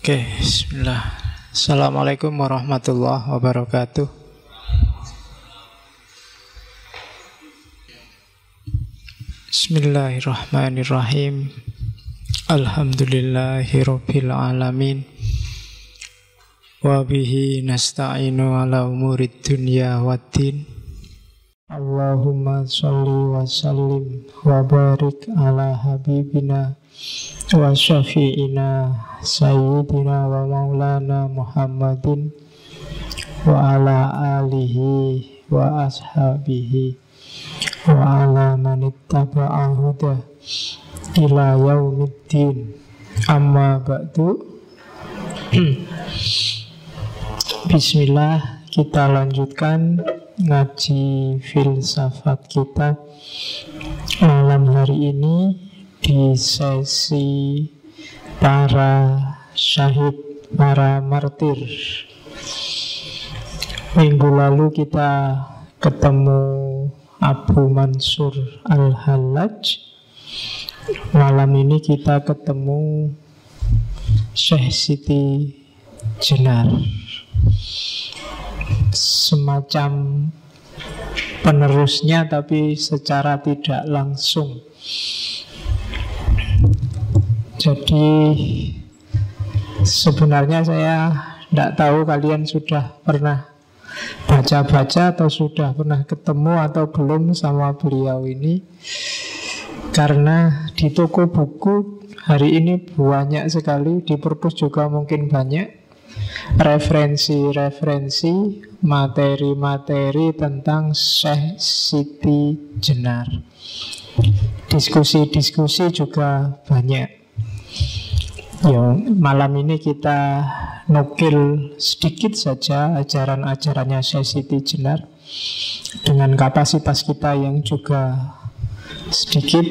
Oke, bismillah. Assalamualaikum warahmatullahi wabarakatuh. Bismillahirrahmanirrahim. Alhamdulillahirabbil alamin. Wa bihi nasta'inu ala umurid dunya waddin. Allahumma sholli wa sallim wa barik ala habibina wa syafi'ina sayyidina wa maulana Muhammadin wa ala alihi wa ashabihi wa ala manittaba'a huda ila yaumiddin. Amma ba'du. Bismillah, kita lanjutkan ngaji filsafat kita malam hari ini di sesi para syahid, para martir. Minggu lalu kita ketemu Abu Mansur Al-Hallaj. Malam ini kita ketemu Syekh Siti Jenar, semacam penerusnya tapi secara tidak langsung. Jadi sebenarnya saya tidak tahu kalian sudah pernah baca-baca atau sudah pernah ketemu atau belum sama beliau ini. Karena di toko buku hari ini banyak sekali, di perpus juga mungkin banyak referensi-referensi, materi-materi tentang Syekh Siti Jenar. Diskusi-diskusi juga banyak. Malam ini kita nukil sedikit saja ajaran-ajarannya Syekh Siti Jenar dengan kapasitas kita yang juga sedikit.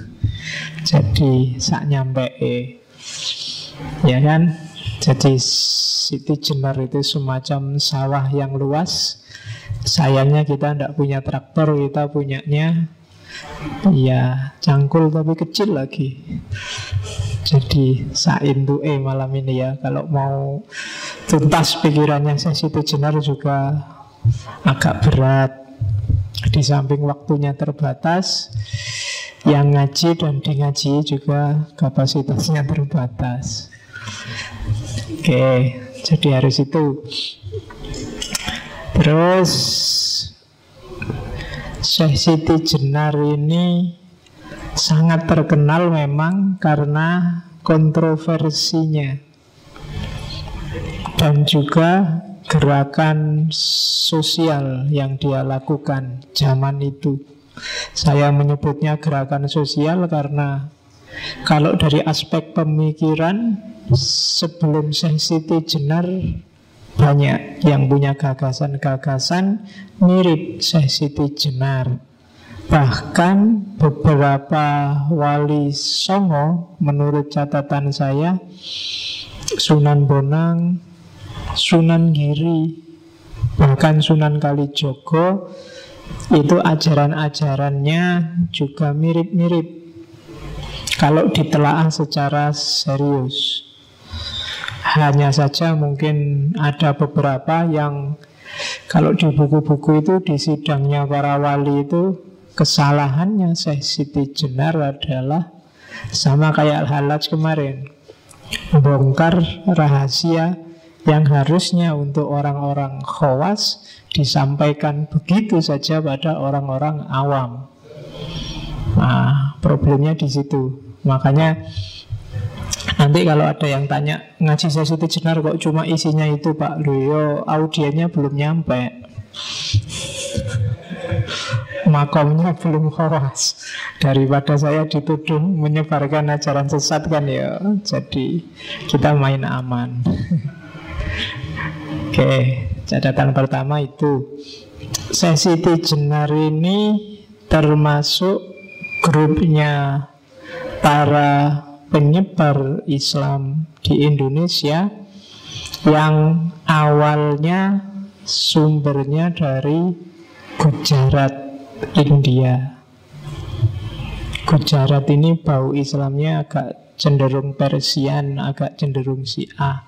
Jadi sak nyampe ya kan. Jadi Siti Jenar itu semacam sawah yang luas. Sayangnya kita tidak punya traktor, kita punyanya ya cangkul tapi kecil lagi. Jadi saintu malam ini ya. Kalau mau tuntas pikirannya Siti Jenar juga agak berat. Di samping waktunya terbatas, yang ngaji dan di ngaji juga kapasitasnya terbatas. Oke, jadi harus itu. Terus Syekh Siti Jenar ini sangat terkenal memang karena kontroversinya dan juga gerakan sosial yang dia lakukan zaman itu. Saya menyebutnya gerakan sosial karena kalau dari aspek pemikiran, sebelum Syekh Siti Jenar banyak yang punya gagasan-gagasan mirip Syekh Siti Jenar. Bahkan beberapa wali songo menurut catatan saya, Sunan Bonang, Sunan Giri, bahkan Sunan Kalijogo, itu ajaran-ajarannya juga mirip-mirip kalau ditelaah secara serius. Hanya saja mungkin ada beberapa yang kalau di buku-buku itu, di sidangnya para wali itu, kesalahannya Syekh Siti Jenar adalah sama kayak Al-Hallaj kemarin, bongkar rahasia yang harusnya untuk orang-orang khawas disampaikan begitu saja pada orang-orang awam. Nah, problemnya di situ. Makanya nanti kalau ada yang tanya, ngaji Syekh Siti Jenar kok cuma isinya itu Pak? Loh, audiennya belum nyampe, makomnya belum khawas. Daripada saya dituduh menyebarkan ajaran sesat kan ya. Jadi kita main aman. Oke, catatan pertama itu Syekh Siti Jenar ini termasuk grupnya para penyebar Islam di Indonesia yang awalnya sumbernya dari Gujarat, India. Gujarat ini bau Islamnya agak cenderung Persian, agak cenderung Syiah.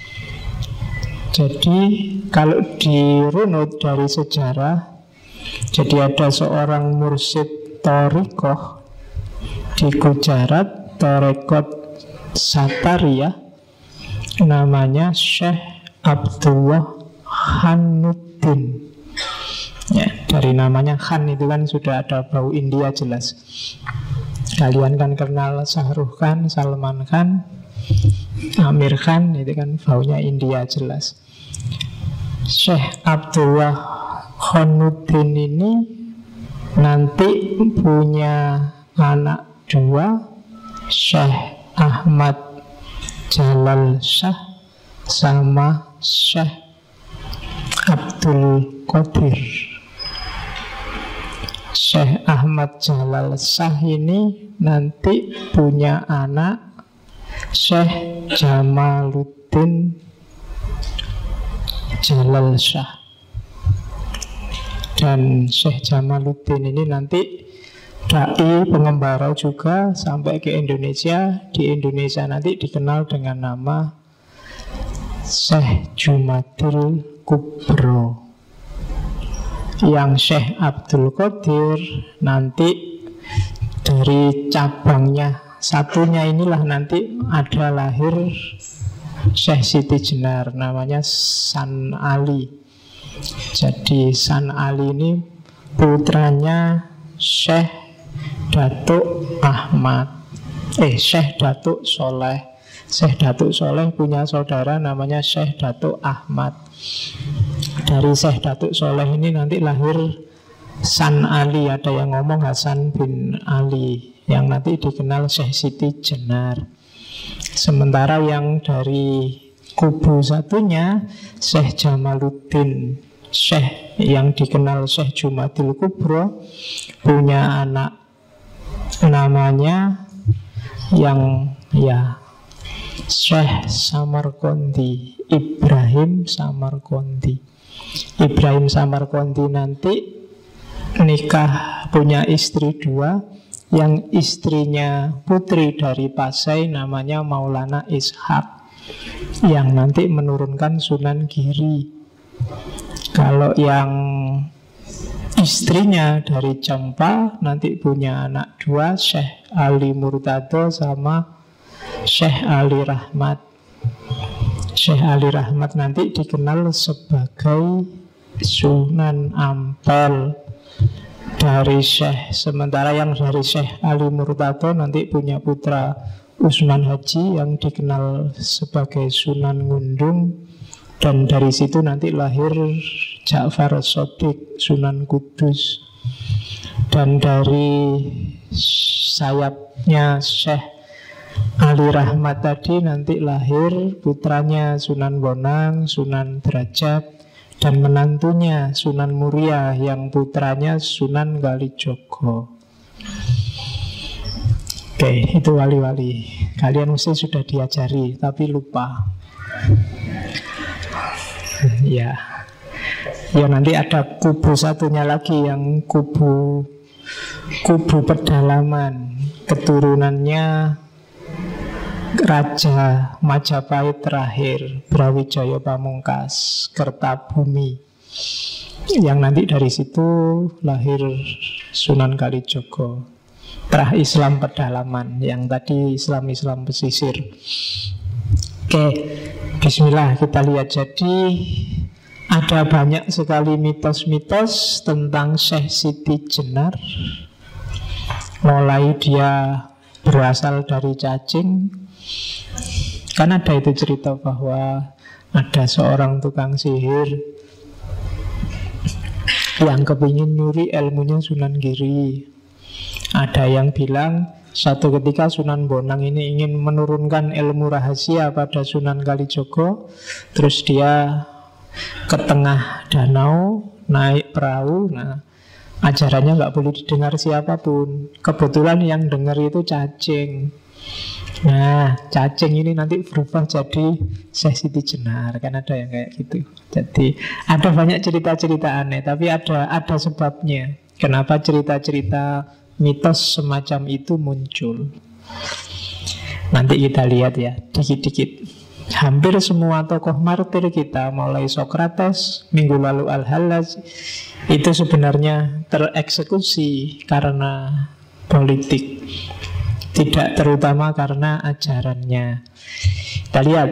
Jadi kalau dirunut dari sejarah, jadi ada seorang mursyid Thariqah di Gujarat, Tarekat Satariyah, namanya Syekh Abdullah Khanuddin. Ya, dari namanya Khan itu kan sudah ada bau India jelas. Kalian kan kenal Shahrukh Khan, Salman Khan, Amir Khan, itu kan baunya India jelas. Syekh Abdullah Khanuddin ini nanti punya anak dua, Syekh Ahmad Jalal Shah sama Syekh Abdul Qadir. Syekh Ahmad Jalal Shah ini nanti punya anak Syekh Jamaluddin Jalal Shah. Dan Syekh Jamaluddin ini nanti dai pengembara juga sampai ke Indonesia. Di Indonesia nanti dikenal dengan nama Syekh Jumadil Kubro. Yang Syekh Abdul Qadir nanti dari cabangnya satunya inilah nanti ada lahir Syekh Siti Jenar, namanya San Ali. Jadi San Ali ini putranya Syekh Datuk Ahmad, Syekh Datuk Soleh. Syekh Datuk Soleh punya saudara namanya Syekh Datuk Ahmad. Dari Syekh Datuk Soleh ini nanti lahir San Ali. Ada yang ngomong Hasan bin Ali, yang nanti dikenal Syekh Siti Jenar. Sementara yang dari kubu satunya Syekh Jamaluddin Syekh, yang dikenal Syekh Jumadil Kubro, punya anak namanya yang Syekh Samarqandi, Ibrahim Samarqandi. Ibrahim Samarqandi nanti nikah, punya istri dua. Yang istrinya putri dari Pasai namanya Maulana Ishaq, yang nanti menurunkan Sunan Giri. Kalau yang istrinya dari Cempa nanti punya anak dua, Syekh Ali Murtado sama Syekh Ali Rahmat. Syekh Ali Rahmat nanti dikenal sebagai Sunan Ampel dari Syekh. Sementara yang dari Syekh Ali Murtado nanti punya putra Usman Haji yang dikenal sebagai Sunan Ngundung. Dan dari situ nanti lahir Ja'far Shadiq, Sunan Kudus. Dan dari sayapnya Syekh Ali Rahmat tadi nanti lahir putranya Sunan Bonang, Sunan Derajat, dan menantunya Sunan Muria yang putranya Sunan Kalijogo. Oke, itu wali-wali. Kalian mesti sudah diajari, tapi lupa. Ya nanti ada kubu satunya lagi, yang kubu pedalaman. Keturunannya Raja Majapahit terakhir, Brawijaya Pamungkas, Kertabumi. Yang nanti dari situ lahir Sunan Kalijogo. Terah Islam pedalaman, yang tadi Islam pesisir. Oke, bismillah, kita lihat. Jadi ada banyak sekali mitos-mitos tentang Syekh Siti Jenar. Mulai dia berasal dari cacing. Kan ada itu cerita bahwa ada seorang tukang sihir yang kepingin nyuri ilmunya Sunan Giri. Ada yang bilang suatu ketika Sunan Bonang ini ingin menurunkan ilmu rahasia pada Sunan Kalijogo. Terus dia ke tengah danau, naik perahu. Nah, ajarannya nggak boleh didengar siapapun. Kebetulan yang dengar itu cacing. Nah, cacing ini nanti berubah jadi Syekh Siti Jenar. Kan ada yang kayak gitu. Jadi ada banyak cerita-cerita aneh, tapi ada sebabnya. Kenapa cerita-cerita mitos semacam itu muncul. Nanti kita lihat ya, dikit-dikit. Hampir semua tokoh martir kita, mulai Sokrates, minggu lalu Al-Hallaj, itu sebenarnya tereksekusi karena politik, tidak terutama karena ajarannya. Kita lihat.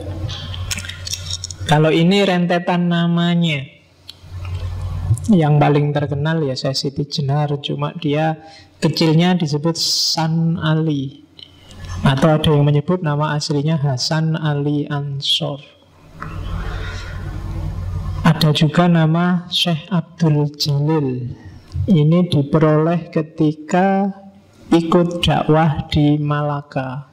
Kalau ini rentetan namanya, yang paling terkenal ya Syekh Siti Jenar, cuma dia kecilnya disebut San Ali, atau ada yang menyebut nama aslinya Hasan Ali Ansor. Ada juga nama Syekh Abdul Jalil. Ini diperoleh ketika ikut dakwah di Malaka.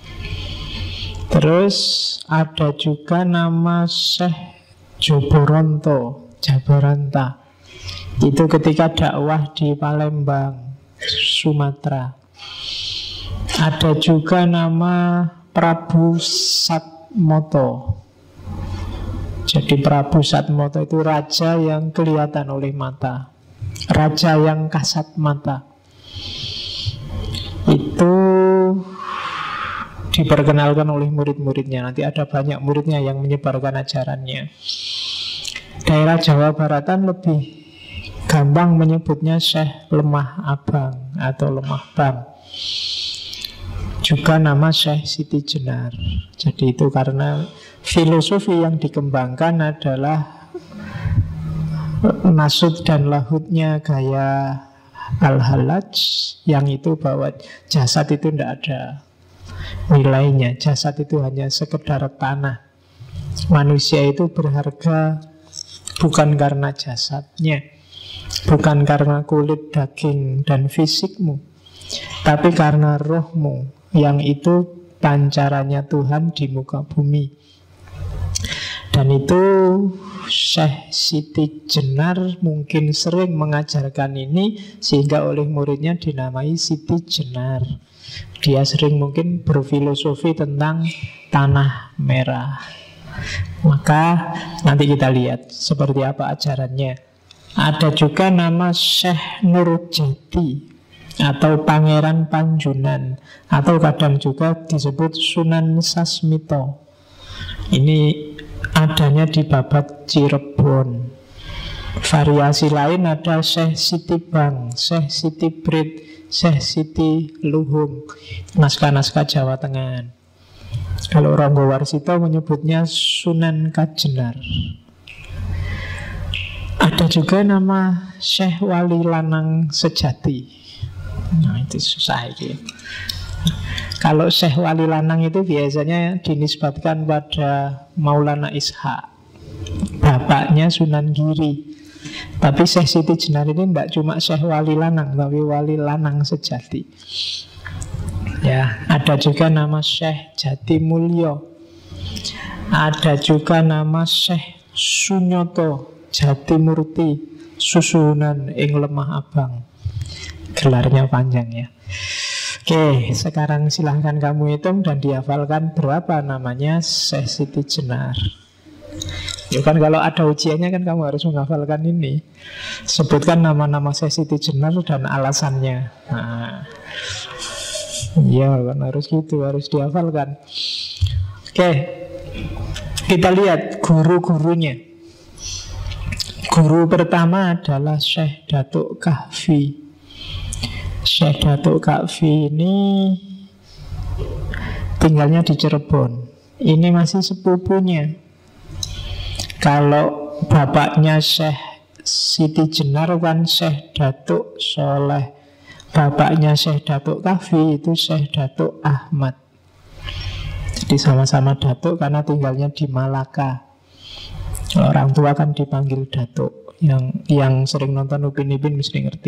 Terus ada juga nama Syekh Jabaranta. Itu ketika dakwah di Palembang, Sumatera. Ada juga nama Prabu Satmoto. Jadi Prabu Satmoto itu raja yang kelihatan oleh mata, raja yang kasat mata. Itu diperkenalkan oleh murid-muridnya. Nanti ada banyak muridnya yang menyebarkan ajarannya. Daerah Jawa Baratan lebih gampang menyebutnya Syekh Lemah Abang atau Lemah Bang. Juga nama Syekh Siti Jenar. Jadi itu karena filosofi yang dikembangkan adalah nasud dan lahutnya gaya Al-Hallaj, yang itu bahwa jasad itu tidak ada nilainya. Jasad itu hanya sekedar tanah. Manusia itu berharga bukan karena jasadnya, bukan karena kulit, daging, dan fisikmu, tapi karena rohmu, yang itu pancarannya Tuhan di muka bumi. Dan itu Syekh Siti Jenar mungkin sering mengajarkan ini, sehingga oleh muridnya dinamai Siti Jenar. Dia sering mungkin berfilosofi tentang tanah merah. Maka nanti kita lihat seperti apa ajarannya. Ada juga nama Syekh Nurjati atau Pangeran Panjunan, atau kadang juga disebut Sunan Sasmito. Ini adanya di Babat Cirebon. Variasi lain ada Syekh Siti Bang, Syekh Siti Brit, Syekh Siti Luhung, naskah-naskah Jawa Tengah. Kalau Ronggo Warsito menyebutnya Sunan Kajenar. Ada juga nama Syekh Wali Lanang Sejati. Nah itu susah itu. Kalau Syekh Wali Lanang itu biasanya dinisbatkan pada Maulana Ishaq, bapaknya Sunan Giri. Tapi Syekh Siti Jenar ini tidak cuma Syekh Wali Lanang, tapi Wali Lanang Sejati. Ya, ada juga nama Syekh Jati Mulyo. Ada juga nama Syekh Sunyoto Jati Murti Susunan ing Lemah Abang. Gelarnya panjang ya. Oke, sekarang silahkan kamu hitung dan dihafalkan berapa namanya Syekh Siti Jenar. Ya kan kalau ada ujiannya kan kamu harus menghafalkan ini. Sebutkan nama-nama Syekh Siti Jenar dan alasannya. Nah, ya kan harus gitu, harus dihafalkan. Oke, kita lihat guru-gurunya. Guru pertama adalah Syekh Datuk Kahfi. Syekh Datuk Kahfi ini tinggalnya di Cirebon. Ini masih sepupunya. Kalau bapaknya Syekh Siti Jenar kan Syekh Datuk Soleh, bapaknya Syekh Datuk Kahfi itu Syekh Datuk Ahmad. Jadi sama-sama Datuk karena tinggalnya di Malaka. Orang tua kan dipanggil Datuk. Yang sering nonton Upin Ipin mesti ngerti.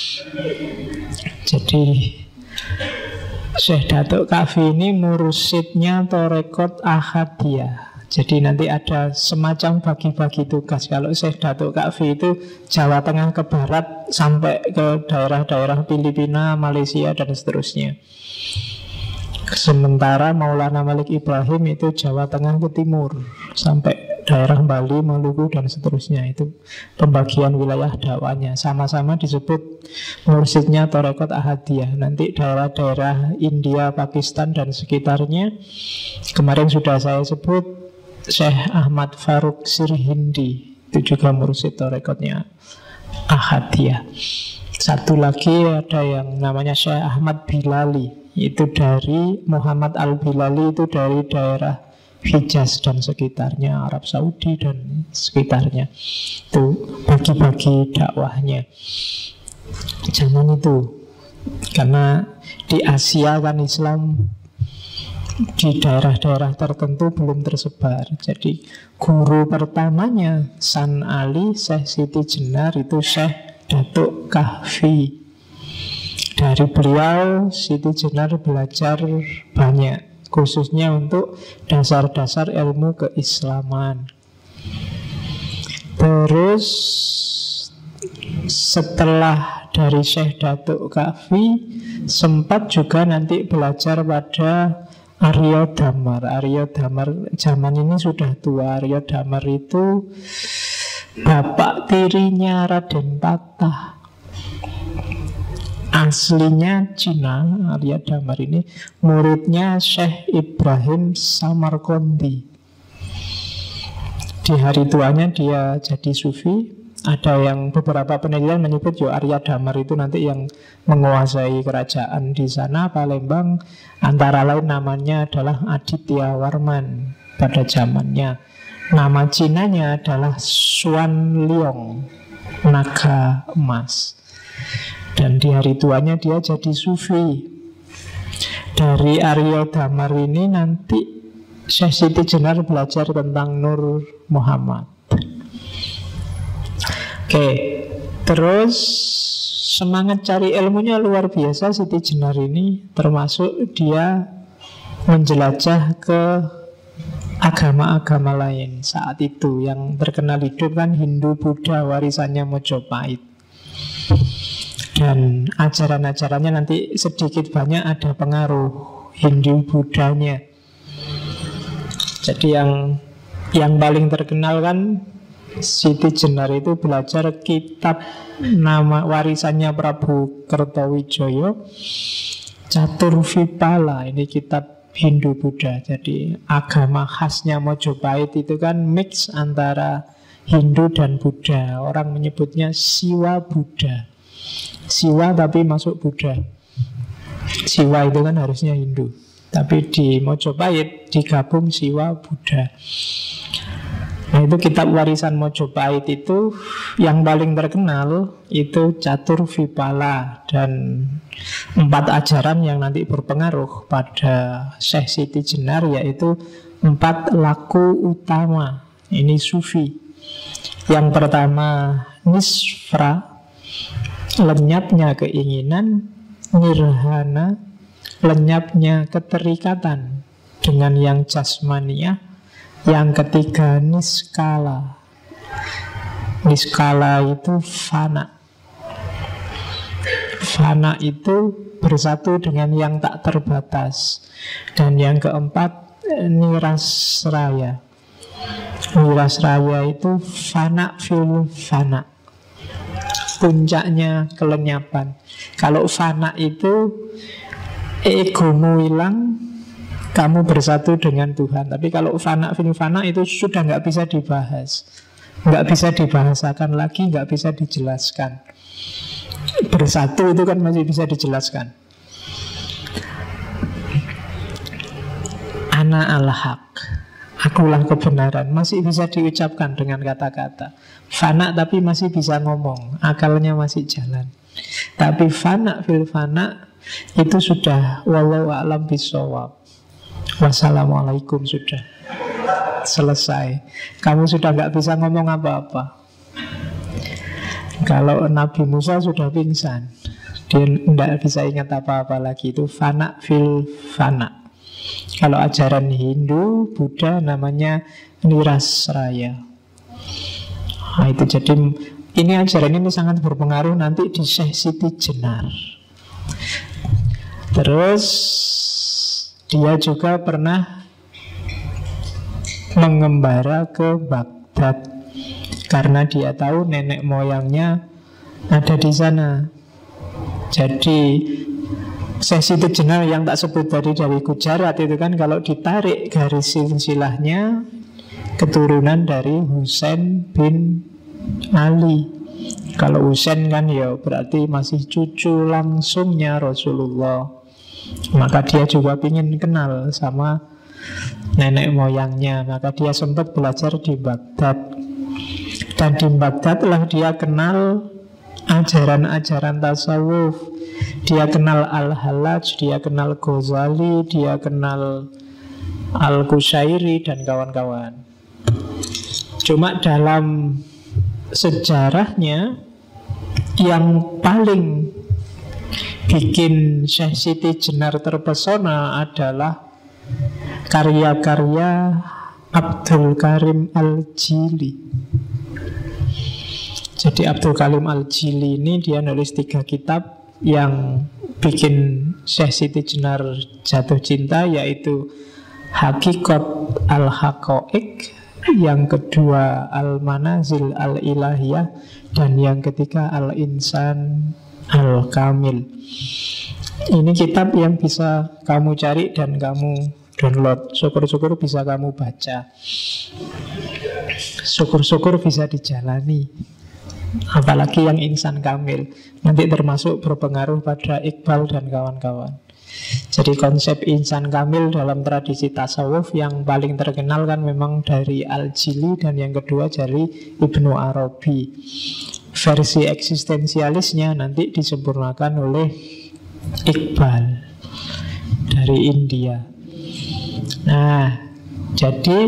Jadi Syekh Datuk Kahfi ini mursyidnya Torekot Ahadiyah. Jadi nanti ada semacam bagi-bagi tugas. Kalau Syekh Datuk Kahfi itu Jawa Tengah ke barat sampai ke daerah-daerah Filipina, Malaysia, dan seterusnya. Sementara Maulana Malik Ibrahim itu Jawa Tengah ke timur sampai daerah Bali, Maluku, dan seterusnya. Itu pembagian wilayah dakwahnya. Sama-sama disebut mursyidnya Tarekat Ahadiyah. Nanti daerah-daerah India, Pakistan, dan sekitarnya, kemarin sudah saya sebut Syekh Ahmad Faruk Sirhindi, itu juga mursyid Tarekatnya Ahadiyah. Satu lagi ada yang namanya Syekh Ahmad Bilali, itu dari Muhammad Al-Bilali, itu dari daerah Hijaz dan sekitarnya, Arab Saudi dan sekitarnya. Itu bagi-bagi dakwahnya zaman itu. Karena di Asia kan Islam di daerah-daerah tertentu belum tersebar. Jadi guru pertamanya San Ali, Syekh Siti Jenar, itu Syekh Datuk Kahfi. Dari beliau Siti Jenar belajar banyak, khususnya untuk dasar-dasar ilmu keislaman. Terus setelah dari Syekh Datuk Kahfi, sempat juga nanti belajar pada Arya Damar. Arya Damar zaman ini sudah tua. Arya Damar itu bapak tirinya Raden Patah. Aslinya Cina. Arya Damar ini muridnya Syekh Ibrahim Samarqandi. Di hari tuanya dia jadi sufi. Ada yang beberapa penelitian menyebut Arya Damar itu nanti yang menguasai kerajaan di sana, Palembang. Antara lain namanya adalah Aditya Warman pada zamannya. Nama Cinanya adalah Xuan Liong, naga emas. Dan di hari tuanya dia jadi sufi. Dari Arya Damar ini nanti Syekh Siti Jenar belajar tentang Nur Muhammad. Oke, terus semangat cari ilmunya luar biasa Siti Jenar ini. Termasuk dia menjelajah ke agama-agama lain saat itu. Yang terkenal hidup kan Hindu, Buddha, warisannya Mojopahit. Dan ajaran-ajarannya nanti sedikit banyak ada pengaruh Hindu Buddhanya. Jadi yang paling terkenal kan Siti Jenar itu belajar kitab nama warisannya Prabu Kertawijaya, Caturvipala. Ini kitab Hindu Buddha. Jadi agama khasnya Mojopahit itu kan mix antara Hindu dan Buddha. Orang menyebutnya Siwa Buddha. Siwa tapi masuk Buddha. Siwa itu kan harusnya Hindu, tapi di Mojopahit digabung Siwa Buddha. Nah itu kitab warisan Mojopahit itu yang paling terkenal itu Caturvipala. Dan 4 ajaran yang nanti berpengaruh pada Syekh Siti Jenar, yaitu 4 laku utama. Ini sufi. Yang pertama nisfra, lenyapnya keinginan. Nirhana, lenyapnya keterikatan dengan yang jasmaniah. Yang ketiga niskala. Niskala itu fana. Fana itu bersatu dengan yang tak terbatas. Dan yang keempat nirasraya. Nirasraya itu fana fil fana, puncaknya kelenyapan. Kalau fana itu egomu hilang, kamu bersatu dengan Tuhan. Tapi kalau fana fil fana itu sudah nggak bisa dibahas, nggak bisa dibahasakan lagi, nggak bisa dijelaskan. Bersatu itu kan masih bisa dijelaskan. Ana al-haq, akulah kebenaran, masih bisa diucapkan dengan kata-kata. Fana tapi masih bisa ngomong, akalnya masih jalan. Tapi fana fil fana itu sudah wallahu a'lam bishawab. Wassalamualaikum, sudah selesai. Kamu sudah gak bisa ngomong apa-apa. Kalau Nabi Musa sudah pingsan, dia tidak bisa ingat apa-apa lagi. Itu fana fil fana. Kalau ajaran Hindu, Buddha namanya nirasraya. Nah itu jadi ini ajaran ini sangat berpengaruh nanti di Syekh Siti Jenar. Terus dia juga pernah mengembara ke Baghdad karena dia tahu nenek moyangnya ada di sana. Jadi Syekh Siti Jenar yang tak sebut tadi dari Gujarat itu kan, kalau ditarik garis silsilahnya, keturunan dari Husain bin Ali. Kalau Husain kan ya berarti masih cucu langsungnya Rasulullah. Maka dia juga ingin kenal sama nenek moyangnya. Maka dia sempat belajar di Baghdad. Dan di Baghdad lah dia kenal ajaran-ajaran tasawuf. Dia kenal Al-Hallaj, dia kenal Ghazali, dia kenal Al-Qushairi dan kawan-kawan. Cuma dalam sejarahnya yang paling bikin Syekh Siti Jenar terpesona adalah karya-karya Abdul Karim Al-Jili. Jadi Abdul Karim Al-Jili ini dia nulis 3 kitab yang bikin Syekh Siti Jenar jatuh cinta, yaitu Hakikat Al-Haqaiq, yang kedua Al-Manazil Al-Ilahiyah, dan yang ketiga Al-Insan Al-Kamil. Ini kitab yang bisa kamu cari dan kamu download. Syukur-syukur bisa kamu baca. Syukur-syukur bisa dijalani. Apalagi yang Insan Kamil, nanti termasuk berpengaruh pada Iqbal dan kawan-kawan. Jadi konsep Insan Kamil dalam tradisi tasawuf yang paling terkenal kan memang dari Al-Jili, dan yang kedua dari Ibnu Arabi. Versi eksistensialisnya nanti disempurnakan oleh Iqbal dari India. Nah, jadi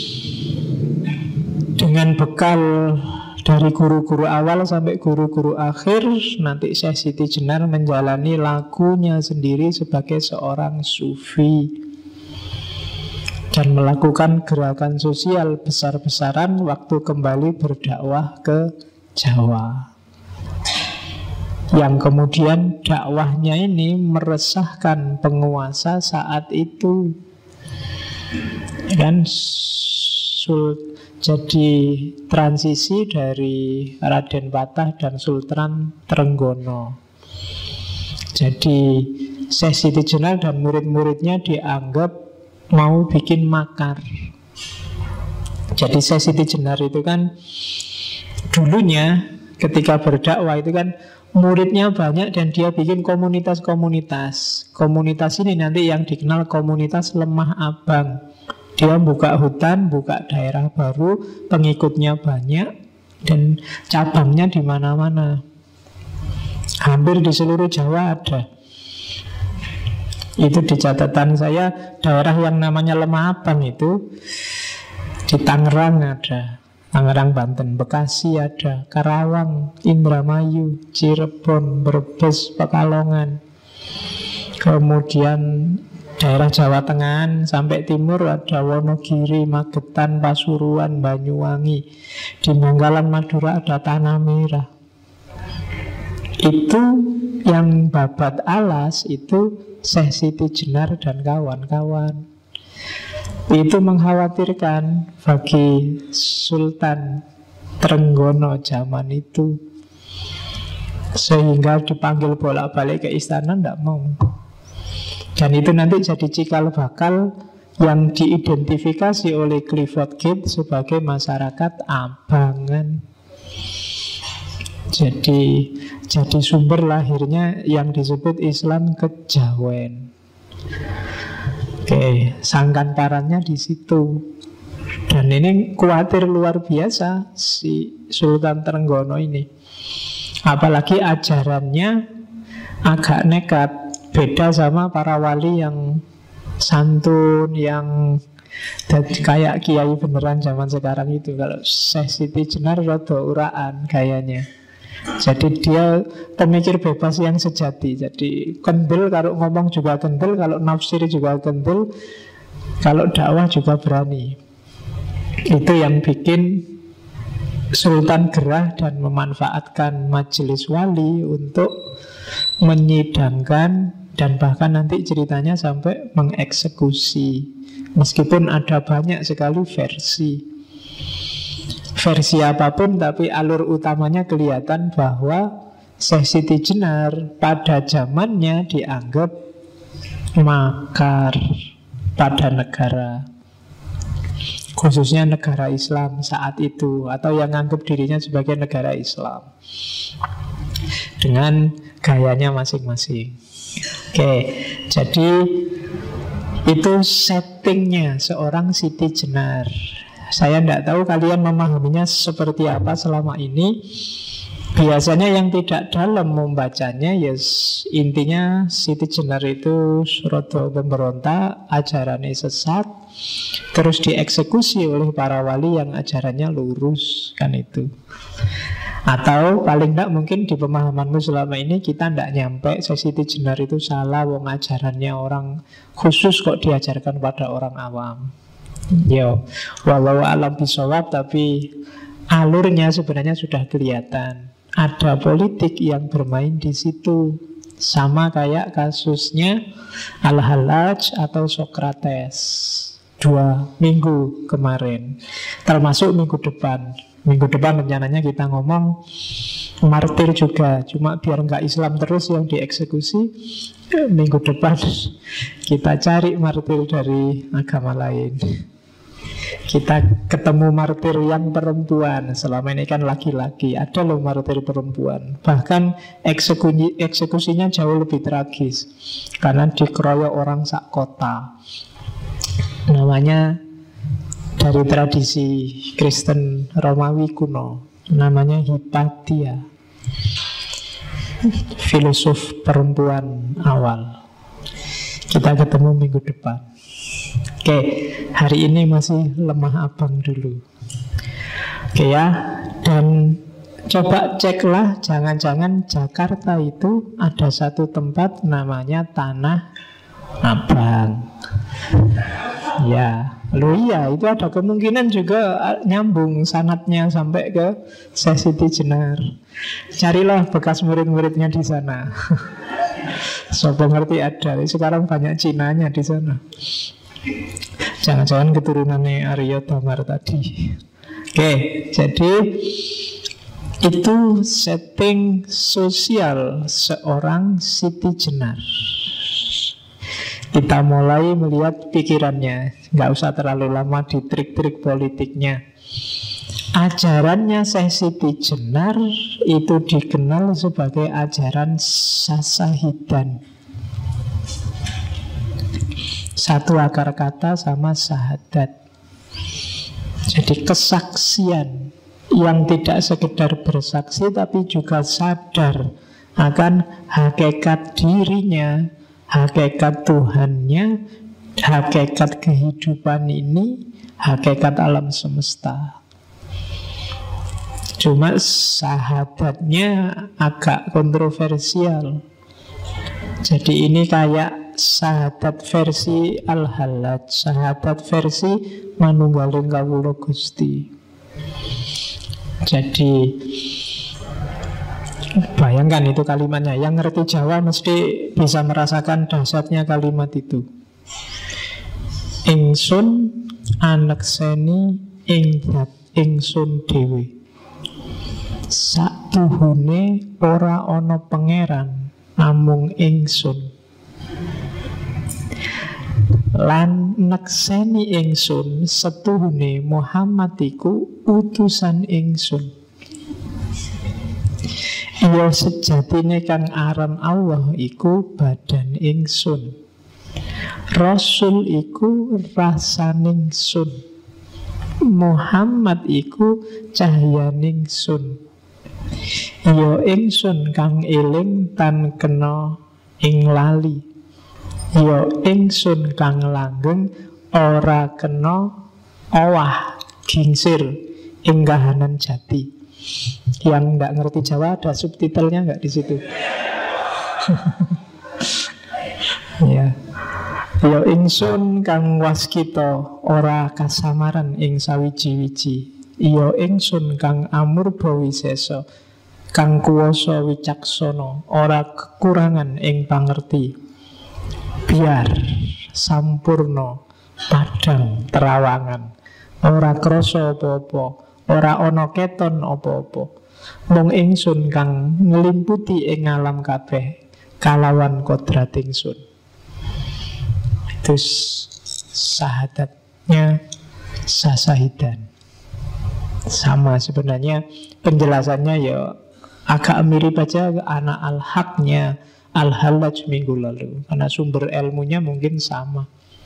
dengan bekal dari guru-guru awal sampai guru-guru akhir, nanti Syekh Siti Jenar menjalani lakunya sendiri sebagai seorang sufi dan melakukan gerakan sosial besar-besaran waktu kembali berdakwah ke Jawa, yang kemudian dakwahnya ini meresahkan penguasa saat itu. Kan jadi transisi dari Raden Patah dan Sultan Trenggono. Jadi Syekh Siti Jenar dan murid-muridnya dianggap mau bikin makar. Jadi Syekh Siti Jenar itu kan dulunya ketika berdakwah itu kan muridnya banyak dan dia bikin komunitas-komunitas. Komunitas ini nanti yang dikenal komunitas Lemah Abang. Dia buka hutan, buka daerah baru, pengikutnya banyak dan cabangnya di mana-mana. Hampir di seluruh Jawa ada. Itu di catatan saya, daerah yang namanya Lemah Abang itu di Tangerang ada, Tangerang Banten, Bekasi ada, Karawang, Indramayu, Cirebon, Brebes, Pekalongan. Kemudian daerah Jawa Tengah sampai timur ada Wonogiri, Magetan, Pasuruan, Banyuwangi. Di Bangkalan, Madura ada Tanah Merah. Itu yang babat alas itu Syekh Siti Jenar dan kawan-kawan. Itu mengkhawatirkan bagi Sultan Trenggono zaman itu, sehingga dipanggil bolak-balik ke istana, tidak mau. Dan itu nanti jadi cikal bakal yang diidentifikasi oleh Clifford Gate sebagai masyarakat abangan. Jadi sumber lahirnya yang disebut Islam kejawen. Oke, sangkan parannya di situ. Dan ini khawatir luar biasa si Sultan Trenggono ini. Apalagi ajarannya agak nekat, beda sama para wali yang santun, yang kayak kiai beneran zaman sekarang itu. Kalau Syekh Siti Jenar rada uraan gayanya. Jadi dia pemikir bebas yang sejati. Jadi kendel, kalau ngomong juga kendel, kalau nafsir juga kendel, kalau dakwah juga berani. Itu yang bikin Sultan gerah dan memanfaatkan majelis wali untuk menyidangkan dan bahkan nanti ceritanya sampai mengeksekusi. Meskipun ada banyak sekali versi apapun, tapi alur utamanya kelihatan bahwa Syekh Siti Jenar pada zamannya dianggap makar pada negara, khususnya negara Islam saat itu, atau yang anggap dirinya sebagai negara Islam, dengan gayanya masing-masing. Oke, jadi itu settingnya seorang Siti Jenar. Saya tidak tahu kalian memahaminya seperti apa selama ini. Biasanya yang tidak dalam membacanya, yes, intinya Siti Jenar itu Surodo pemberontak, ajarannya sesat, terus dieksekusi oleh para wali yang ajarannya lurus, kan itu. Atau paling tidak mungkin di pemahamanmu selama ini kita tidak nyampe Siti Jenar itu salah, wong ajarannya orang khusus kok diajarkan pada orang awam. Yo, walau alam bisawab, tapi alurnya sebenarnya sudah kelihatan. Ada politik yang bermain di situ, sama kayak kasusnya Al-Hallaj atau Sokrates 2 minggu kemarin, termasuk minggu depan. Minggu depan rencananya kita ngomong martir juga, cuma biar nggak Islam terus yang dieksekusi. Minggu depan kita cari martir dari agama lain. Kita ketemu martir yang perempuan. Selama ini kan laki-laki, ada loh martir perempuan. Bahkan eksekusinya jauh lebih tragis, karena dikeroyok orang sak kota. Namanya dari tradisi Kristen Romawi kuno, namanya Hipatia, filosof perempuan awal. Kita ketemu minggu depan. Oke, hari ini masih lemah abang dulu. Oke ya, dan coba ceklah, jangan-jangan Jakarta itu ada satu tempat namanya Tanah Abang. Ya, lo iya, itu ada kemungkinan juga nyambung sanadnya sampai ke Syekh Siti Jenar. Carilah bekas murid-muridnya di sana. Sopo ngerti ada, sekarang banyak Cinanya di sana. Jangan-jangan keturunannya Arya Damar tadi. Oke, jadi itu setting sosial seorang Siti Jenar. Kita mulai melihat pikirannya. Nggak usah terlalu lama di trik-trik politiknya. Ajarannya Syekh Siti Jenar itu dikenal sebagai ajaran Sasahidan. Satu akar kata sama syahadat. Jadi kesaksian yang tidak sekedar bersaksi, tapi juga sadar akan hakikat dirinya, hakikat Tuhannya, hakikat kehidupan ini, hakikat alam semesta. Cuma syahadatnya agak kontroversial. Jadi ini kayak syahadat versi Al-Hallaj, syahadat versi Manunggaling Kawula Gusti. Jadi bayangkan itu kalimatnya. Yang ngerti Jawa mesti bisa merasakan dahsyatnya kalimat itu. Ingsun anekseni ing zat ingsun dhewe. Satuhune ora ana pangeran namung ingsun. Lan nekseni ingsun setuhune Muhammad iku utusan ingsun. Iya sejatine kang aran Allah iku badan ingsun. Rasul iku rasaning sun. Muhammad iku cahyaning sun. Iya ingsun kang eling tan kena ing lali. Ya ingsun kang langgeng ora kena owah gingsir ing kahanan jati. Yang nggak ngerti Jawa ada subtitlenya nggak di situ? Ya. Ya ingsun kang waskita ora kasamaran ing sawiji-wiji. Ya ingsun kang amurba wisesa kang kuwasa wicaksana ora kekurangan ing pangerti. biar, sampurno, padang, terawangan, ora krasa apa-apa, ora ana keton apa-apa. Mung ingsun kang nglimputi ing alam kabeh kalawan kodrat ingsun. Itu syahadatnya Sasahidan. Sama sebenarnya penjelasannya ya agak mirip aja anak al-haqnya Al-Hallaj minggu lalu, karena sumber ilmunya mungkin sama.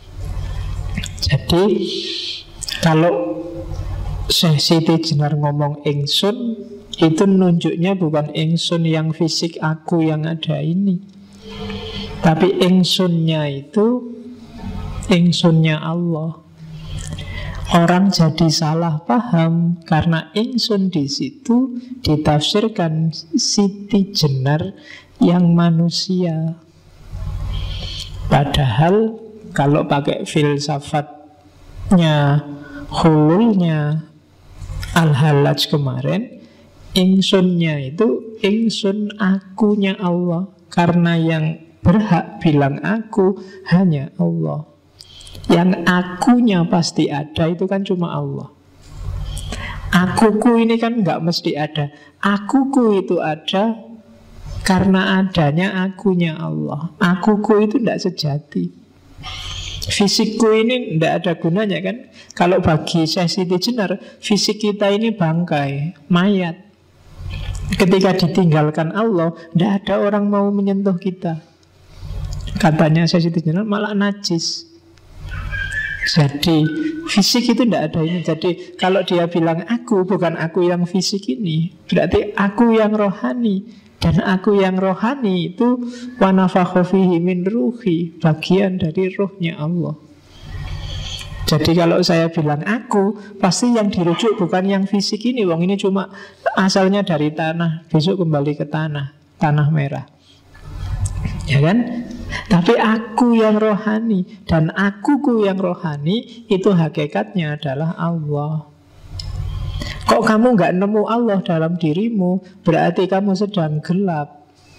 Jadi kalau Syekh Siti Jenar ngomong ingsun, itu nunjuknya bukan ingsun yang fisik aku yang ada ini, tapi ingsunnya itu ingsunnya Allah. Orang jadi salah paham karena ingsun di situ ditafsirkan Siti Jenar yang manusia. Padahal kalau pakai filsafatnya hululnya Al-Hallaj kemarin, ingsunnya itu ingsun akunya Allah. Karena yang berhak bilang aku hanya Allah. Yang akunya pasti ada itu kan cuma Allah. Akuku ini kan nggak mesti ada. Akuku itu ada karena adanya akunya Allah. Akuku itu tidak sejati. Fisikku ini tidak ada gunanya kan. Kalau bagi Syekh Siti Jenar, fisik kita ini bangkai, mayat. Ketika ditinggalkan Allah, tidak ada orang mau menyentuh kita. Katanya Syekh Siti Jenar malah najis. Jadi fisik itu tidak ada ini. Jadi kalau dia bilang aku, bukan aku yang fisik ini, berarti aku yang rohani. Dan aku yang rohani itu wa nafakha fihi min ruhi, bagian dari ruhnya Allah. Jadi kalau saya bilang aku, pasti yang dirujuk bukan yang fisik ini. Wong ini cuma asalnya dari tanah, besok kembali ke tanah merah. Ya kan? Tapi aku yang rohani, dan akuku yang rohani itu hakikatnya adalah Allah. Kok kamu nggak nemu Allah dalam dirimu, berarti kamu sedang gelap.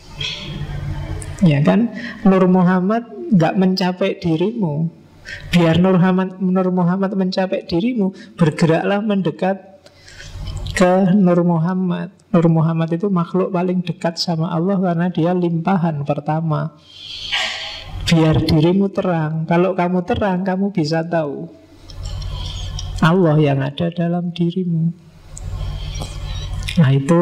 Ya kan? Nur Muhammad nggak mencapai dirimu. Biar Nur Muhammad mencapai dirimu, bergeraklah mendekat ke Nur Muhammad. Nur Muhammad itu makhluk paling dekat sama Allah karena dia limpahan pertama. Biar dirimu terang. Kalau kamu terang, kamu bisa tahu Allah yang ada dalam dirimu. Nah itu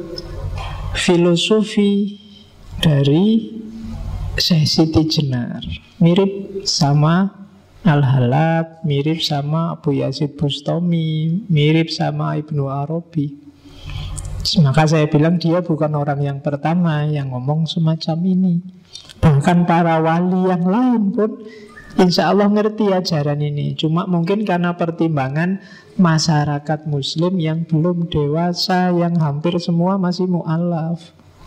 filosofi dari Syekh Siti Jenar. Mirip sama Al-Hallaj, mirip sama Abu Yazid Bustami, mirip sama Ibnu Arabi. Maka saya bilang dia bukan orang yang pertama yang ngomong semacam ini. Bahkan para wali yang lain pun insya Allah ngerti ajaran ini. Cuma mungkin karena pertimbangan masyarakat muslim yang belum dewasa, yang hampir semua masih mu'alaf.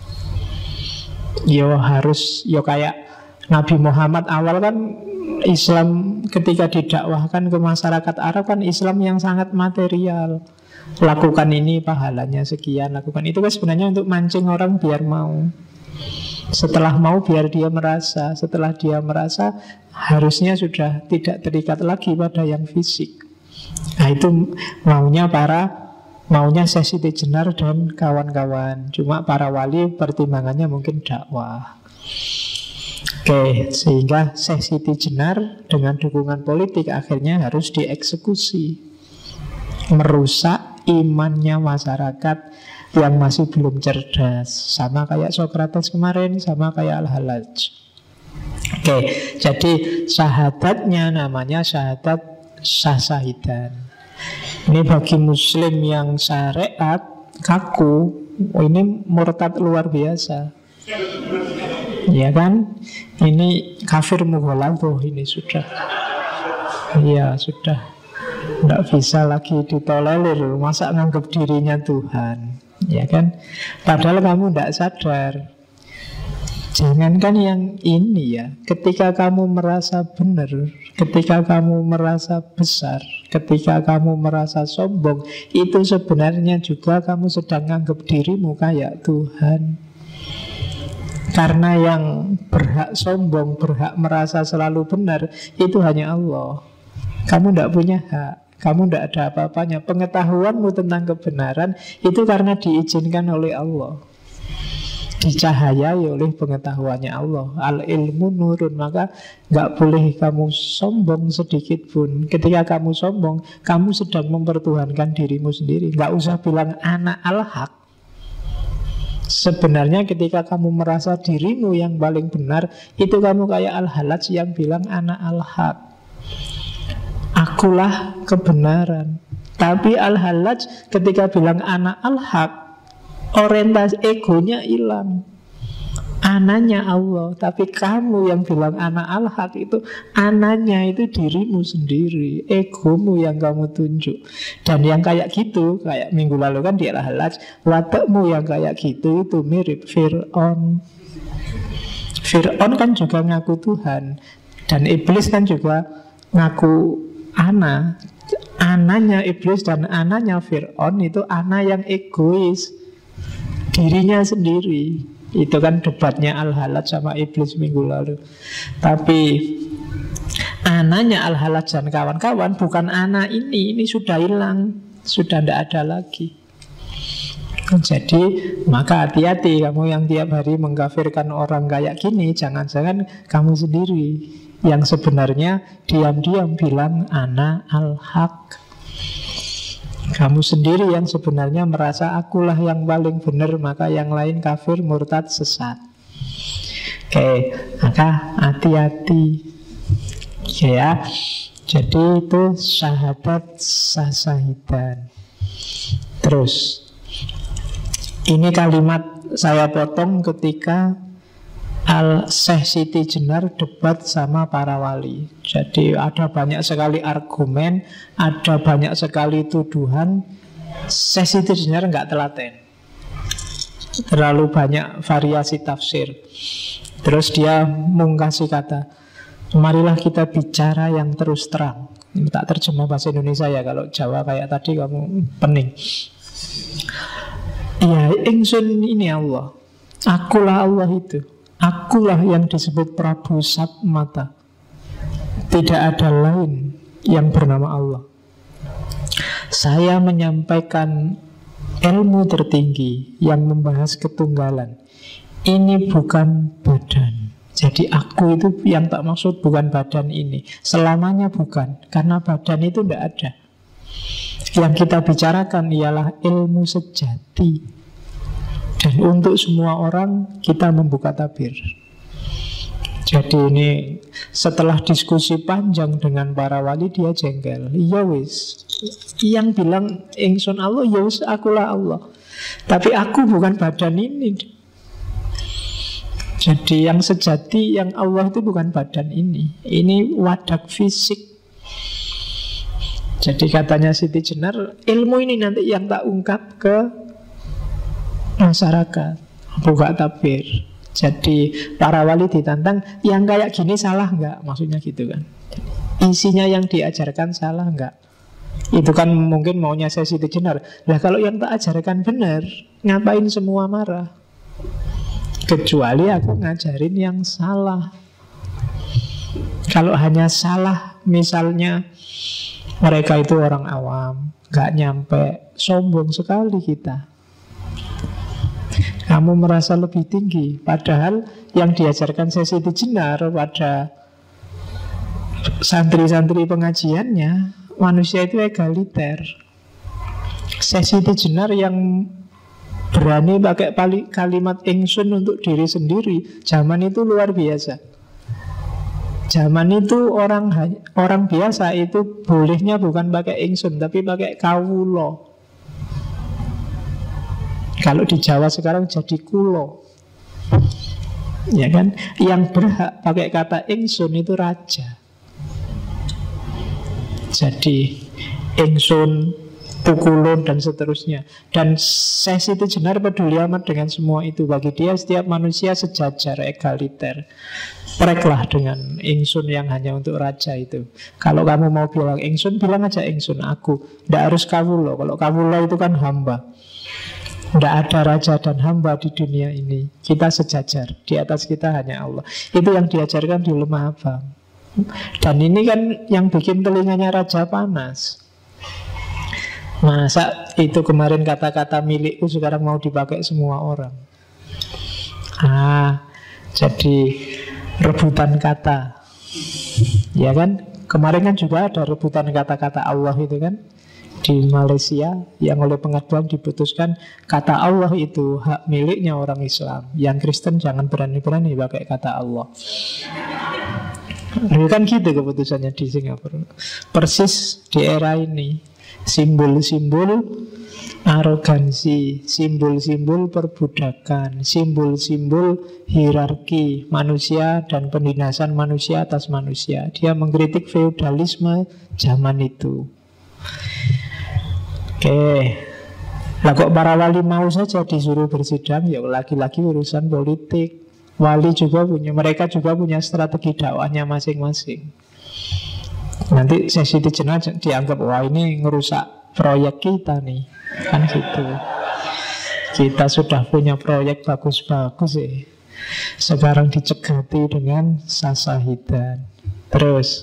Yo harus, yo kayak Nabi Muhammad awal kan Islam ketika didakwahkan ke masyarakat Arab kan Islam yang sangat material. Lakukan ini pahalanya sekian, lakukan itu kan sebenarnya untuk mancing orang biar mau. Setelah mau biar dia merasa. Setelah dia merasa harusnya sudah tidak terikat lagi pada yang fisik. Nah itu maunya Syekh Siti Jenar dan kawan-kawan. Cuma para wali pertimbangannya mungkin dakwah. Oke, sehingga Syekh Siti Jenar dengan dukungan politik akhirnya harus dieksekusi. Merusak imannya masyarakat yang masih belum cerdas. Sama kayak Sokrates kemarin, sama kayak Al-Hallaj. Oke, jadi syahadatnya namanya syahadat Sasahidan. Ini bagi muslim yang syariat kaku, ini murtad luar biasa. Ya kan? Ini kafir mughaladzah ini sudah. Iya, sudah. Tidak bisa lagi ditolerir. Masa nganggap dirinya Tuhan, ya kan? Padahal kamu tidak sadar. Jangankan yang ini ya, ketika kamu merasa benar, ketika kamu merasa besar, ketika kamu merasa sombong, itu sebenarnya juga kamu sedang nganggap dirimu kayak Tuhan. Karena yang berhak sombong, berhak merasa selalu benar, itu hanya Allah. Kamu tidak punya hak, kamu tidak ada apa-apanya. Pengetahuanmu tentang kebenaran itu karena diizinkan oleh Allah, dicahayai oleh pengetahuannya Allah. Al-ilmu nurun. Maka nggak boleh kamu sombong sedikit pun. Ketika kamu sombong, kamu sedang mempertuhankan dirimu sendiri. Nggak usah bilang anak al-haq. Sebenarnya ketika kamu merasa dirimu yang paling benar, itu kamu kayak Al-Halaj yang bilang anak al-haq, akulah kebenaran. Tapi Al-Halaj ketika bilang anak al-haq, orientasi egonya hilang. Ananya Allah. Tapi kamu yang bilang anak al-haq itu, ananya itu dirimu sendiri, egomu yang kamu tunjuk. Dan yang kayak gitu, kayak minggu lalu kan di Al-Halaj, watakmu yang kayak gitu itu mirip Fir'aun. Fir'aun kan juga ngaku Tuhan, dan iblis kan juga ngaku ana. Ananya iblis dan ananya Fir'aun itu ana yang egois, dirinya sendiri. Itu kan debatnya Al-Halaj sama iblis minggu lalu. Tapi ananya Al-Halaj dan kawan-kawan bukan ana ini sudah hilang, sudah tidak ada lagi. Jadi maka hati-hati kamu yang tiap hari mengkafirkan orang kayak gini. Jangan-jangan kamu sendiri yang sebenarnya diam-diam bilang ana al-haq. Kamu sendiri yang sebenarnya merasa akulah yang paling benar, maka yang lain kafir, murtad, sesat. Oke, maka hati-hati. Ya, jadi itu syahadat sah-syahidan. Terus ini kalimat saya potong ketika Al-Syekh Siti Jenar debat sama para wali. Jadi ada banyak sekali argumen, ada banyak sekali tuduhan. Syekh Siti Jenar nggak telaten, terlalu banyak variasi tafsir. Terus dia mengkasih kata, marilah kita bicara yang terus terang. Ini tak terjemah bahasa Indonesia ya, kalau Jawa kayak tadi kamu pening. Ya, ingsun ini Allah, akulah Allah itu. Akulah yang disebut Prabu Satmata. Tidak ada lain yang bernama Allah. Saya menyampaikan ilmu tertinggi yang membahas ketunggalan. Ini bukan badan. Jadi aku itu yang tak maksud bukan badan ini. Selamanya bukan, karena badan itu tidak ada. Yang kita bicarakan ialah ilmu sejati. Dan untuk semua orang kita membuka tabir. Jadi ini setelah diskusi panjang dengan para wali, dia jengkel. Ya wis, yang bilang ingsun Allah, ya wis akulah Allah. Tapi aku bukan badan ini. Jadi yang sejati, yang Allah itu bukan badan ini. Ini wadak fisik. Jadi katanya Siti Jenar, ilmu ini nanti yang tak ungkap ke masyarakat, buka tabir. Jadi para wali ditantang, yang kayak gini salah nggak? Maksudnya gitu kan. Isinya yang diajarkan salah nggak? Itu kan mungkin maunya saya Siti Jenar. Lah kalau yang tak ajarkan benar, ngapain semua marah? Kecuali aku ngajarin yang salah. Kalau hanya salah, misalnya mereka itu orang awam, nggak nyampe, sombong sekali kita. Kamu merasa lebih tinggi, padahal yang diajarkan Siti Jenar pada santri-santri pengajiannya, manusia itu egaliter. Siti Jenar yang berani pakai kalimat ingsun untuk diri sendiri, zaman itu luar biasa. Zaman itu orang biasa itu bolehnya bukan pakai ingsun, tapi pakai kawulo. Kalau di Jawa sekarang jadi kulo. Ya kan? Yang berhak pakai kata ingsun itu raja. Jadi ingsun, pukulun dan seterusnya. Dan Siti Jenar peduli amat dengan semua itu. Bagi dia setiap manusia sejajar, egaliter. Preklah dengan ingsun yang hanya untuk raja itu. Kalau kamu mau bilang ingsun, bilang aja ingsun aku. Tidak harus kawulo. Kalau kawulo itu kan hamba. Tidak ada raja dan hamba di dunia ini. Kita sejajar. Di atas kita hanya Allah. Itu yang diajarkan di Lemah Abang. Dan ini kan yang bikin telinganya raja panas. Masa itu kemarin kata-kata milikku sekarang mau dipakai semua orang. Jadi rebutan kata. Ya kan? Kemarin kan juga ada rebutan kata-kata Allah itu kan. Di Malaysia yang oleh pengadilan diputuskan kata Allah itu hak miliknya orang Islam. Yang Kristen jangan berani-berani pakai kata Allah. Kan gitu keputusannya di Singapura. Persis di era ini. Simbol-simbol arogansi, simbol-simbol perbudakan, simbol-simbol hierarki manusia dan penindasan manusia atas manusia. Dia mengkritik feodalisme zaman itu. Oke, lah kok para wali mau saja disuruh bersidang? Ya lagi-lagi urusan politik. Wali juga punya, mereka juga punya strategi dakwahnya masing-masing. Nanti sesi jenah dianggap wah ini ngerusak proyek kita nih, kan gitu. Kita sudah punya proyek bagus-bagus sih. Sekarang dicegati dengan sasahidan. Terus,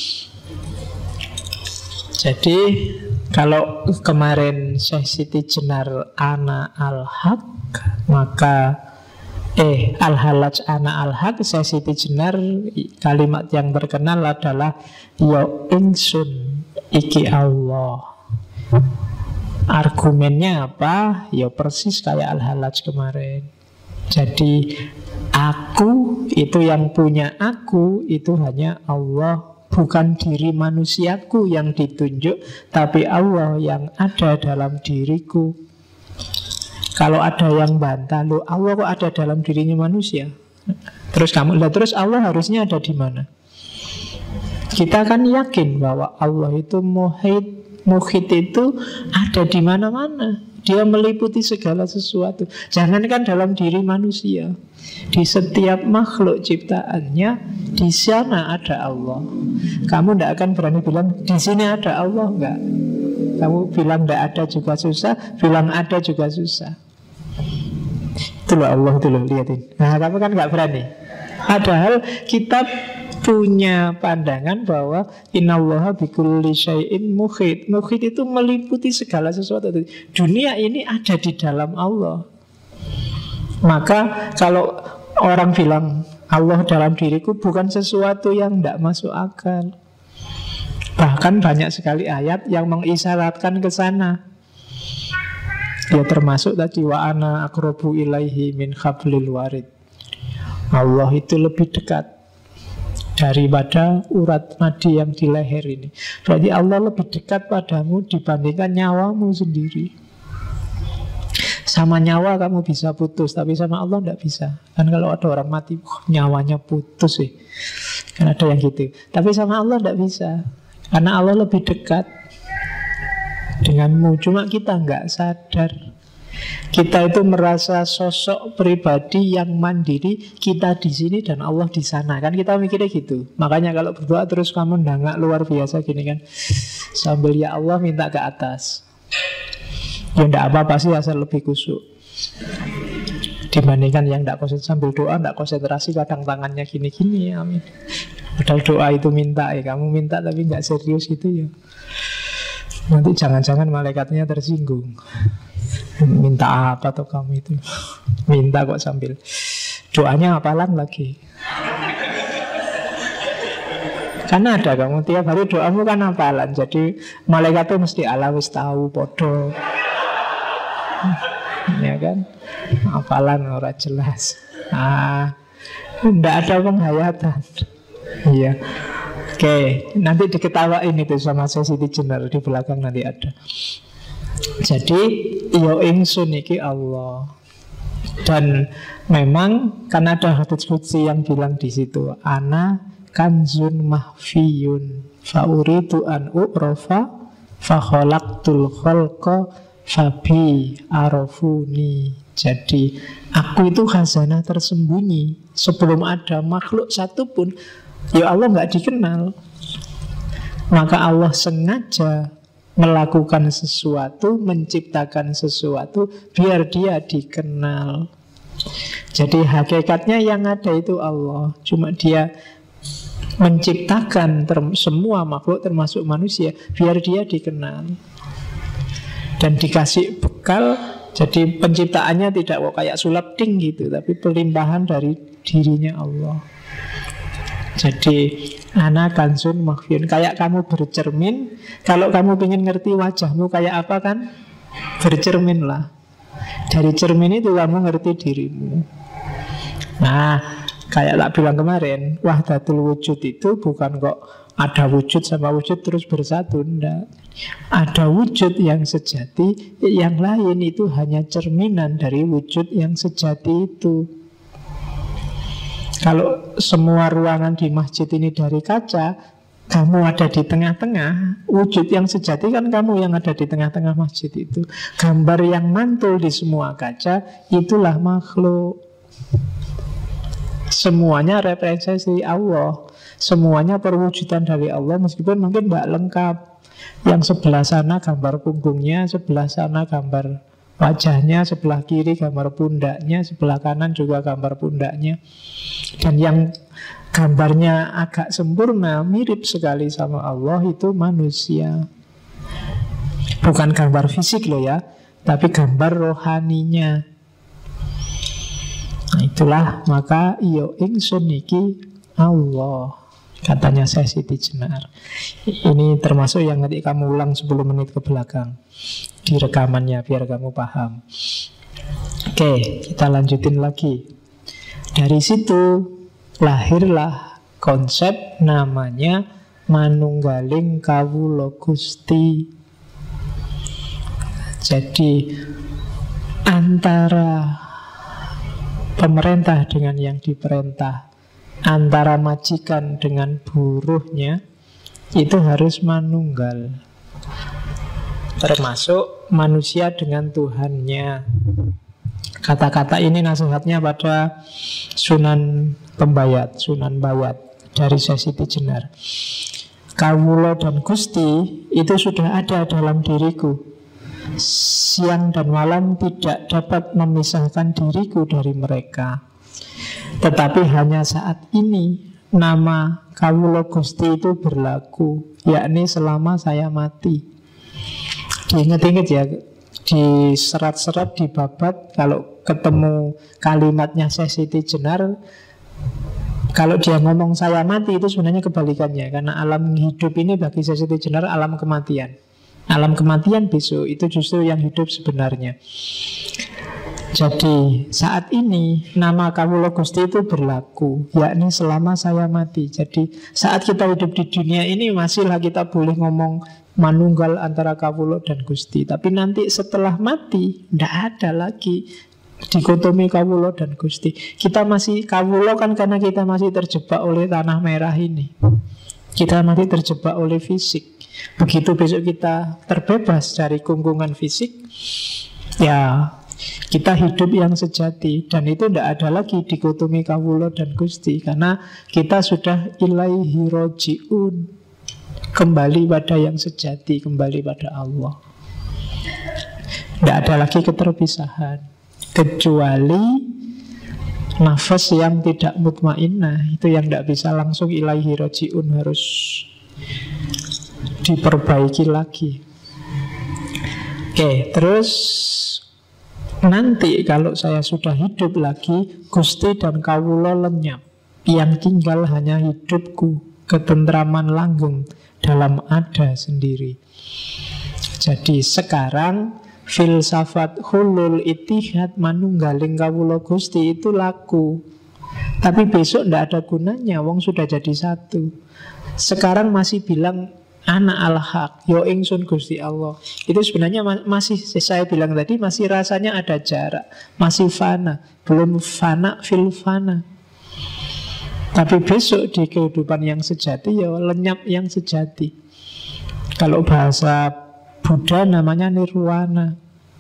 jadi kalau kemarin Syekh Siti Jenar ana al-haq, maka al-halaj ana al-haq, Syekh Siti Jenar kalimat yang terkenal adalah ya ingsun iki Allah. Argumennya apa? Ya persis kayak al-halaj kemarin. Jadi aku itu yang punya aku itu hanya Allah. Bukan diri manusiaku yang ditunjuk, tapi Allah yang ada dalam diriku. Kalau ada yang bantah, loh Allah kok ada dalam dirinya manusia? Terus terus Allah harusnya ada di mana? Kita kan yakin bahwa Allah itu muhit itu ada di mana-mana. Dia meliputi segala sesuatu. Jangankan dalam diri manusia, di setiap makhluk ciptaannya, di sana ada Allah. Kamu tidak akan berani bilang di sini ada Allah, enggak. Kamu bilang tidak ada juga susah, bilang ada juga susah. Itu loh Allah, itu loh, lihatin. Nah kamu kan enggak berani. Padahal kita punya pandangan bahwa innallaha bikulli syai'in muhit. Muhit itu meliputi segala sesuatu. Dunia ini ada di dalam Allah. Maka kalau orang bilang Allah dalam diriku, bukan sesuatu yang tidak masuk akal. Bahkan banyak sekali ayat yang mengisyaratkan ke sana. Ya termasuk tadi wa ana aqrabu ilaihi min hablil warid. Allah itu lebih dekat daripada urat nadi yang di leher ini. Berarti Allah lebih dekat padamu dibandingkan nyawamu sendiri. Sama nyawa kamu bisa putus, tapi sama Allah tidak bisa. Kan kalau ada orang mati, nyawanya putus sih. Kan ada yang gitu. Tapi sama Allah tidak bisa, karena Allah lebih dekat denganmu. Cuma kita nggak sadar. Kita itu merasa sosok pribadi yang mandiri, kita di sini dan Allah di sana. Kan kita mikirnya gitu. Makanya kalau berdoa terus kamu nggak luar biasa gini kan, sambil ya Allah minta ke atas. Ya enggak apa-apa sih, asal lebih khusyuk. Dibandingkan yang enggak konsentrasi, sambil doa enggak konsentrasi, kadang tangannya gini-gini, amin. Padahal doa itu minta ya, kamu minta tapi enggak serius itu ya. Nanti jangan-jangan malaikatnya tersinggung. Minta apa tuh kamu itu? Minta kok sambil doanya hafalan lagi. Karena ada kamu tiap hari doamu kan hafalan. Jadi malaikat tuh mesti ala wis tahu podo. Ya kan? Hafalan ora jelas. Enggak ada penghayatan. Iya. Oke, nanti diketawain itu sama Siti Jenar di belakang nanti ada. Jadi yo ingsun iki Allah. Dan memang kan ada hadits qudsi yang bilang di situ, ana kanzun mahfiyun fa uridu an u'rafa fa khalaqtul khalqa fabi arafuni. Jadi aku itu khazanah tersembunyi. Sebelum ada makhluk satupun, ya Allah nggak dikenal. Maka Allah sengaja melakukan sesuatu, menciptakan sesuatu, biar dia dikenal. Jadi hakikatnya yang ada itu Allah. Cuma dia menciptakan semua makhluk termasuk manusia, biar dia dikenal. Dan dikasih bekal. Jadi penciptaannya tidak kok kayak sulap ding gitu, tapi pelimpahan dari dirinya Allah. Jadi ana kansun makhfiyun. Kayak kamu bercermin, kalau kamu ingin ngerti wajahmu kayak apa kan, bercermin lah. Dari cermin itu kamu ngerti dirimu. Nah, kayak tak bilang kemarin, wahdatul wujud itu bukan kok ada wujud sama wujud terus bersatu. Enggak. Ada wujud yang sejati, yang lain itu hanya cerminan dari wujud yang sejati itu. Kalau semua ruangan di masjid ini dari kaca, kamu ada di tengah-tengah, wujud yang sejati kan kamu yang ada di tengah-tengah masjid itu. Gambar yang mantul di semua kaca, itulah makhluk. Semuanya representasi Allah, semuanya perwujudan dari Allah, meskipun mungkin tidak lengkap. Yang sebelah sana gambar punggungnya, sebelah sana gambar wajahnya, sebelah kiri gambar pundaknya, sebelah kanan juga gambar pundaknya. Dan yang gambarnya agak sempurna, mirip sekali sama Allah, itu manusia. Bukan gambar fisik loh ya, tapi gambar rohaninya. Nah itulah, maka iyo ingsun iki Allah, katanya Syekh Siti Jenar. Ini termasuk yang nanti kamu ulang 10 menit ke belakang di rekamannya, biar kamu paham. Oke, kita lanjutin lagi. Dari situ lahirlah konsep namanya manunggaling kawula Gusti. Jadi antara pemerintah dengan yang diperintah, antara majikan dengan buruhnya, itu harus manunggal. Termasuk manusia dengan Tuhannya. Kata-kata ini nasihatnya pada Sunan Pembayat, Sunan Bayat dari Syekh Siti Jenar. Kawula dan Gusti itu sudah ada dalam diriku. Siang dan malam tidak dapat memisahkan diriku dari mereka. Tetapi hanya saat ini nama Kawula Gusti itu berlaku, yakni selama saya mati. Diingat-ingat ya, di serat-serat, di babat, kalau ketemu kalimatnya Syekh Siti Jenar, kalau dia ngomong saya mati, itu sebenarnya kebalikannya. Karena alam hidup ini bagi Syekh Siti Jenar alam kematian. Alam kematian besok itu justru yang hidup sebenarnya. Jadi saat ini nama Kawula Gusti itu berlaku, yakni selama saya mati. Jadi saat kita hidup di dunia ini masihlah kita boleh ngomong manunggal antara Kawula dan Gusti. Tapi nanti setelah mati tidak ada lagi dikotomi Kawula dan Gusti. Kita masih Kawula kan karena kita masih terjebak oleh tanah merah ini. Kita masih terjebak oleh fisik. Begitu besok kita terbebas dari kungkungan fisik, ya kita hidup yang sejati. Dan itu tidak ada lagi dikotomi Kawula dan Gusti, karena kita sudah ilaihi roji'un, kembali pada yang sejati, kembali pada Allah. Tidak ada lagi keterpisahan, kecuali nafas yang tidak mutmainnah, itu yang tidak bisa langsung ilaihi roji'un, harus diperbaiki lagi. Oke, terus nanti kalau saya sudah hidup lagi, Gusti dan Kawula lenyap. Yang tinggal hanya hidupku, ketentraman langgeng dalam ada sendiri. Jadi sekarang filsafat hulul itihad manunggaling Kawula Gusti itu laku. Tapi besok tidak ada gunanya, wong sudah jadi satu. Sekarang masih bilang Ana al-haq, yo ingsun Gusti Allah. Itu sebenarnya masih, saya bilang tadi, masih rasanya ada jarak, masih fana, belum fana fil fana. Tapi besok di kehidupan yang sejati, ya lenyap yang sejati. Kalau bahasa Buddha namanya nirwana.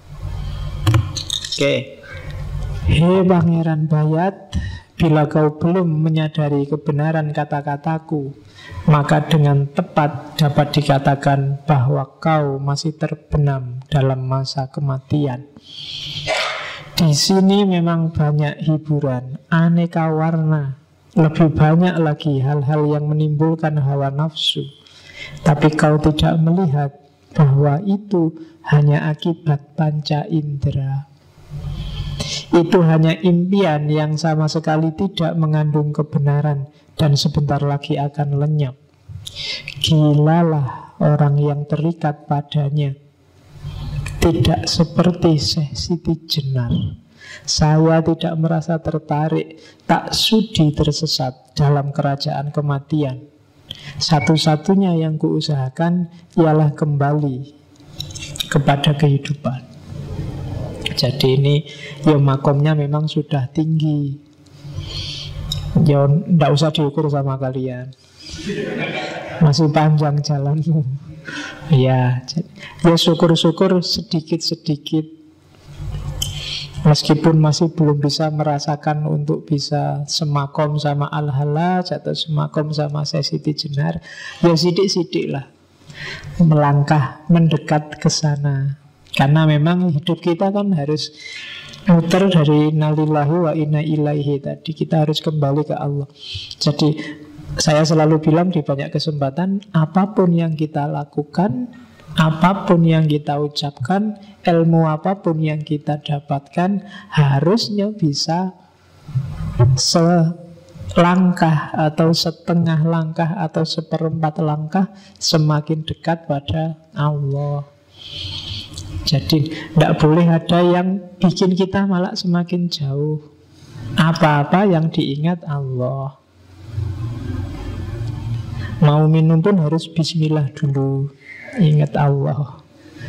Oke. Hei Pangeran Bayat, bila kau belum menyadari kebenaran kata-kataku, maka dengan tepat dapat dikatakan bahwa kau masih terbenam dalam masa kematian. Di sini memang banyak hiburan, aneka warna, lebih banyak lagi hal-hal yang menimbulkan hawa nafsu. Tapi kau tidak melihat bahwa itu hanya akibat panca indera. Itu hanya impian yang sama sekali tidak mengandung kebenaran dan sebentar lagi akan lenyap. Gilalah orang yang terikat padanya. Tidak seperti Syekh Siti Jenar. Saya tidak merasa tertarik, tak sudi tersesat dalam kerajaan kematian. Satu-satunya yang kuusahakan ialah kembali kepada kehidupan. Jadi ini ya makomnya memang sudah tinggi. Ya tidak usah diukur sama kalian, masih panjang jalanmu. Ya syukur-syukur sedikit-sedikit, meskipun masih belum bisa merasakan untuk bisa semakom sama Al-Hallaj atau semakom sama Syekh Siti Jenar, ya sidik-sidik lah melangkah mendekat ke sana. Karena memang hidup kita kan harus muter dari innalillahi wa inna ilaihi tadi. Kita harus kembali ke Allah. Jadi saya selalu bilang di banyak kesempatan, apapun yang kita lakukan, apapun yang kita ucapkan, ilmu apapun yang kita dapatkan, harusnya bisa selangkah atau setengah langkah atau seperempat langkah semakin dekat pada Allah. Jadi tidak boleh ada yang bikin kita malah semakin jauh. Apa-apa yang diingat Allah. Mau minum pun harus bismillah dulu, ingat Allah.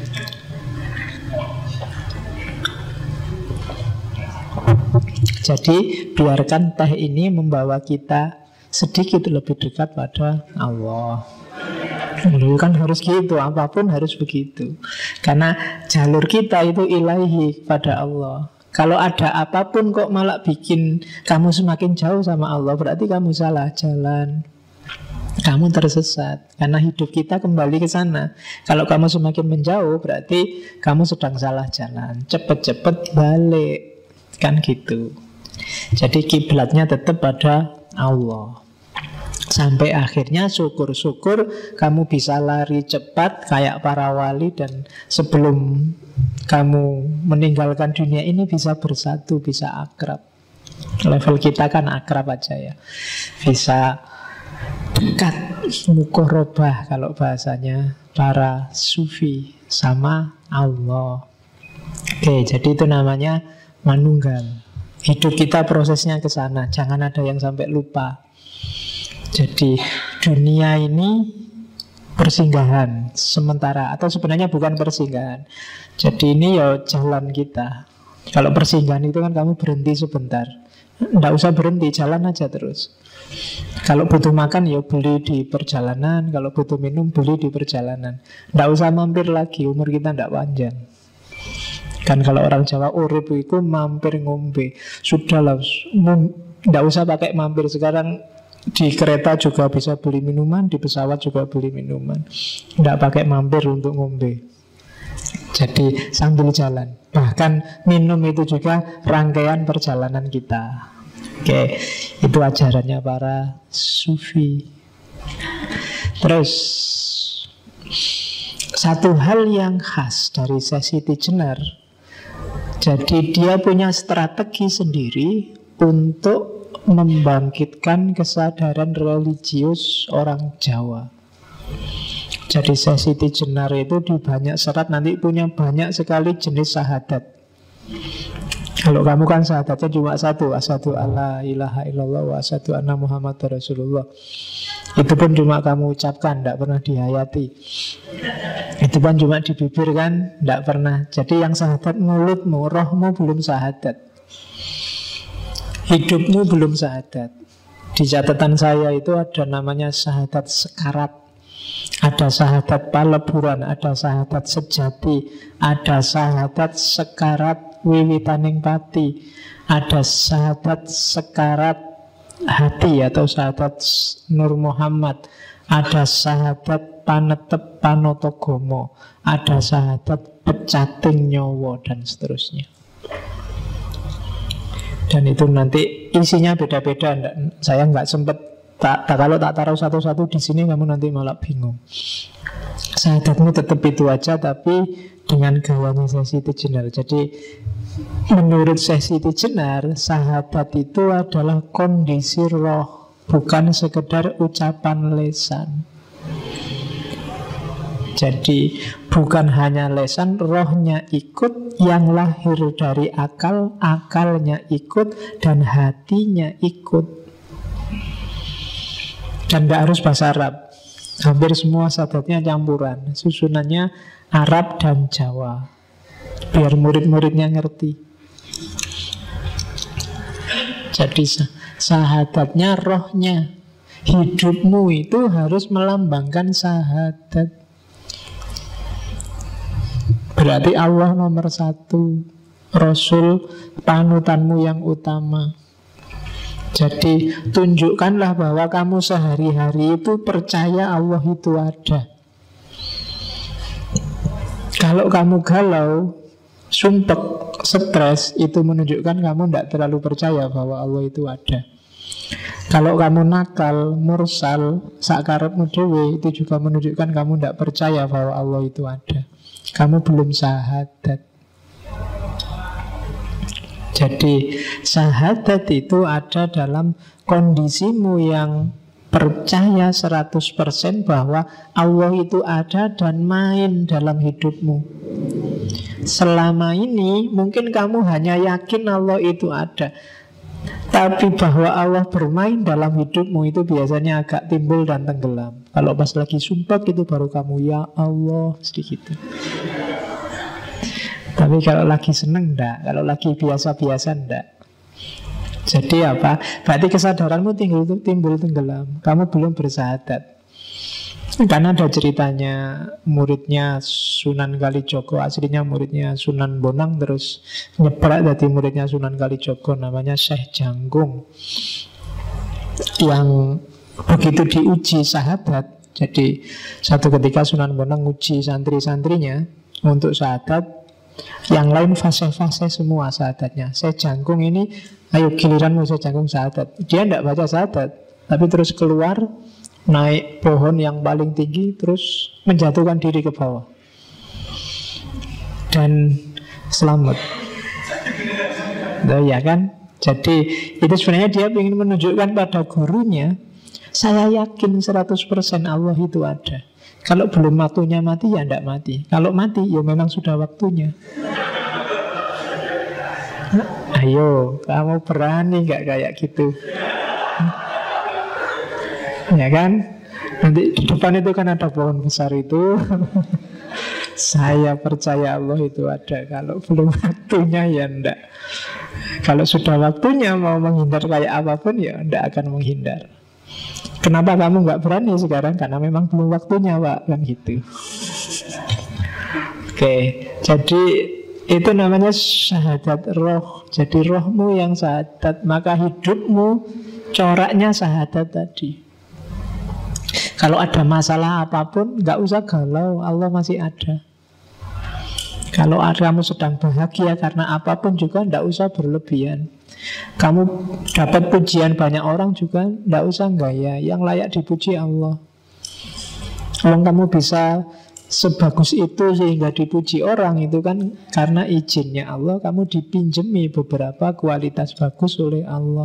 Jadi biarkan teh ini membawa kita sedikit lebih dekat pada Allah. Dulu kan harus gitu, apapun harus begitu. Karena jalur kita itu ilahi pada Allah. Kalau ada apapun kok malah bikin kamu semakin jauh sama Allah, berarti kamu salah jalan, kamu tersesat. Karena hidup kita kembali ke sana. Kalau kamu semakin menjauh, berarti kamu sedang salah jalan. Cepet-cepet balik, kan gitu. Jadi kiblatnya tetap pada Allah. Sampai akhirnya syukur-syukur kamu bisa lari cepat kayak para wali, dan sebelum kamu meninggalkan dunia ini bisa bersatu, bisa akrab. Level kita kan akrab aja ya, bisa dekat, mukorobah kalau bahasanya para sufi sama Allah. Oke, jadi itu namanya manunggal. Hidup kita prosesnya ke sana, jangan ada yang sampai lupa. Jadi dunia ini persinggahan sementara, atau sebenarnya bukan persinggahan. Jadi ini ya jalan kita. Kalau persinggahan itu kan kamu berhenti sebentar, nggak usah berhenti, jalan aja terus. Kalau butuh makan ya beli di perjalanan, kalau butuh minum beli di perjalanan. Nggak usah mampir lagi, umur kita nggak panjang. Kan kalau orang Jawa urip itu mampir ngombe. Sudahlah, nggak usah pakai mampir. Sekarang di kereta juga bisa beli minuman, di pesawat juga beli minuman. Tidak pakai mampir untuk ngombe. Jadi sambil jalan. Bahkan minum itu juga rangkaian perjalanan kita. Oke, itu ajarannya para sufi. Terus satu hal yang khas dari Syekh Siti Jenar, jadi dia punya strategi sendiri untuk membangkitkan kesadaran religius orang Jawa. Jadi Syekh Siti Jenar itu di banyak serat nanti punya banyak sekali jenis syahadat. Kalau kamu kan syahadatnya cuma satu, asyhadu alla ilaha illallah wa asyhadu anna muhammadar rasulullah. Itu pun cuma kamu ucapkan, tidak pernah dihayati. Itu kan cuma di bibir kan, tidak pernah. Jadi yang syahadat mulutmu, rohmu belum syahadat, hidupmu belum syahadat. Di catatan saya itu ada namanya syahadat sekarat, ada syahadat paleburan, ada syahadat sejati, ada syahadat sekarat wiwitaning pati, ada syahadat sekarat hati atau syahadat Nur Muhammad, ada syahadat panetep panotogomo, ada syahadat pecating nyowo, dan seterusnya. Dan itu nanti isinya beda-beda. Saya nggak sempat kalau tak taruh satu-satu di sini kamu nanti malah bingung. Syahadatmu tetap itu aja, tapi dengan gayanya Siti Jenar. Jadi menurut Siti Jenar, syahadat itu adalah kondisi roh, bukan sekedar ucapan lisan. Jadi bukan hanya lisan, rohnya ikut, yang lahir dari akal, akalnya ikut, dan hatinya ikut. Dan tidak harus bahasa Arab. Hampir semua syahadatnya campuran, susunannya Arab dan Jawa, biar murid-muridnya ngerti. Jadi syahadatnya rohnya. Hidupmu itu harus melambangkan syahadat. Berarti Allah nomor satu, Rasul panutanmu yang utama. Jadi tunjukkanlah bahwa kamu sehari-hari itu percaya Allah itu ada. Kalau kamu galau, sumpek, stres, itu menunjukkan kamu tidak terlalu percaya bahwa Allah itu ada. Kalau kamu nakal, mursal, sakarepmu dhewe, itu juga menunjukkan kamu tidak percaya bahwa Allah itu ada. Kamu belum syahadat. Jadi syahadat itu ada dalam kondisimu yang percaya 100% bahwa Allah itu ada dan main dalam hidupmu. Selama ini mungkin kamu hanya yakin Allah itu ada, tapi bahwa Allah bermain dalam hidupmu itu biasanya agak timbul dan tenggelam. Kalau pas lagi sumpah itu baru kamu ya Allah sedikit. Tapi kalau lagi seneng enggak, kalau lagi biasa-biasa enggak. Jadi apa? Berarti kesadaranmu timbul tenggelam. Kamu belum bersyahadat. Karena ada ceritanya muridnya Sunan Kalijogo, aslinya muridnya Sunan Bonang, terus nyebrak dari muridnya Sunan Kalijogo, namanya Syekh Janggung, yang begitu diuji syahadat. Jadi satu ketika Sunan Bonang uji santri-santrinya untuk syahadat, yang lain fase-fase semua syahadatnya. Syekh Janggung ini, ayo giliranmu Syekh Janggung syahadat. Dia tidak baca syahadat, tapi terus keluar, naik pohon yang paling tinggi, terus menjatuhkan diri ke bawah dan selamat. Nah, ya kan? Jadi itu sebenarnya dia ingin menunjukkan pada gurunya, saya yakin 100% Allah itu ada. Kalau belum waktunya mati, ya tidak mati. Kalau mati, ya memang sudah waktunya. Ayo, kamu berani nggak kayak gitu? Ya kan? Nanti di depan itu kan ada pohon besar itu. Saya percaya Allah itu ada. Kalau belum waktunya ya enggak. Kalau sudah waktunya mau menghindar kayak apapun ya enggak akan menghindar. Kenapa kamu nggak berani sekarang? Karena memang belum waktunya, Pak. Kan gitu. Oke, jadi itu namanya syahadat roh. Jadi rohmu yang syahadat, maka hidupmu coraknya syahadat tadi. Kalau ada masalah apapun, nggak usah galau, Allah masih ada. Kalau kamu sedang bahagia karena apapun juga, nggak usah berlebihan. Kamu dapat pujian banyak orang juga, nggak usah gaya. Yang layak dipuji Allah. Kalau kamu bisa sebagus itu sehingga dipuji orang, itu kan karena izinnya Allah. Kamu dipinjemi beberapa kualitas bagus oleh Allah.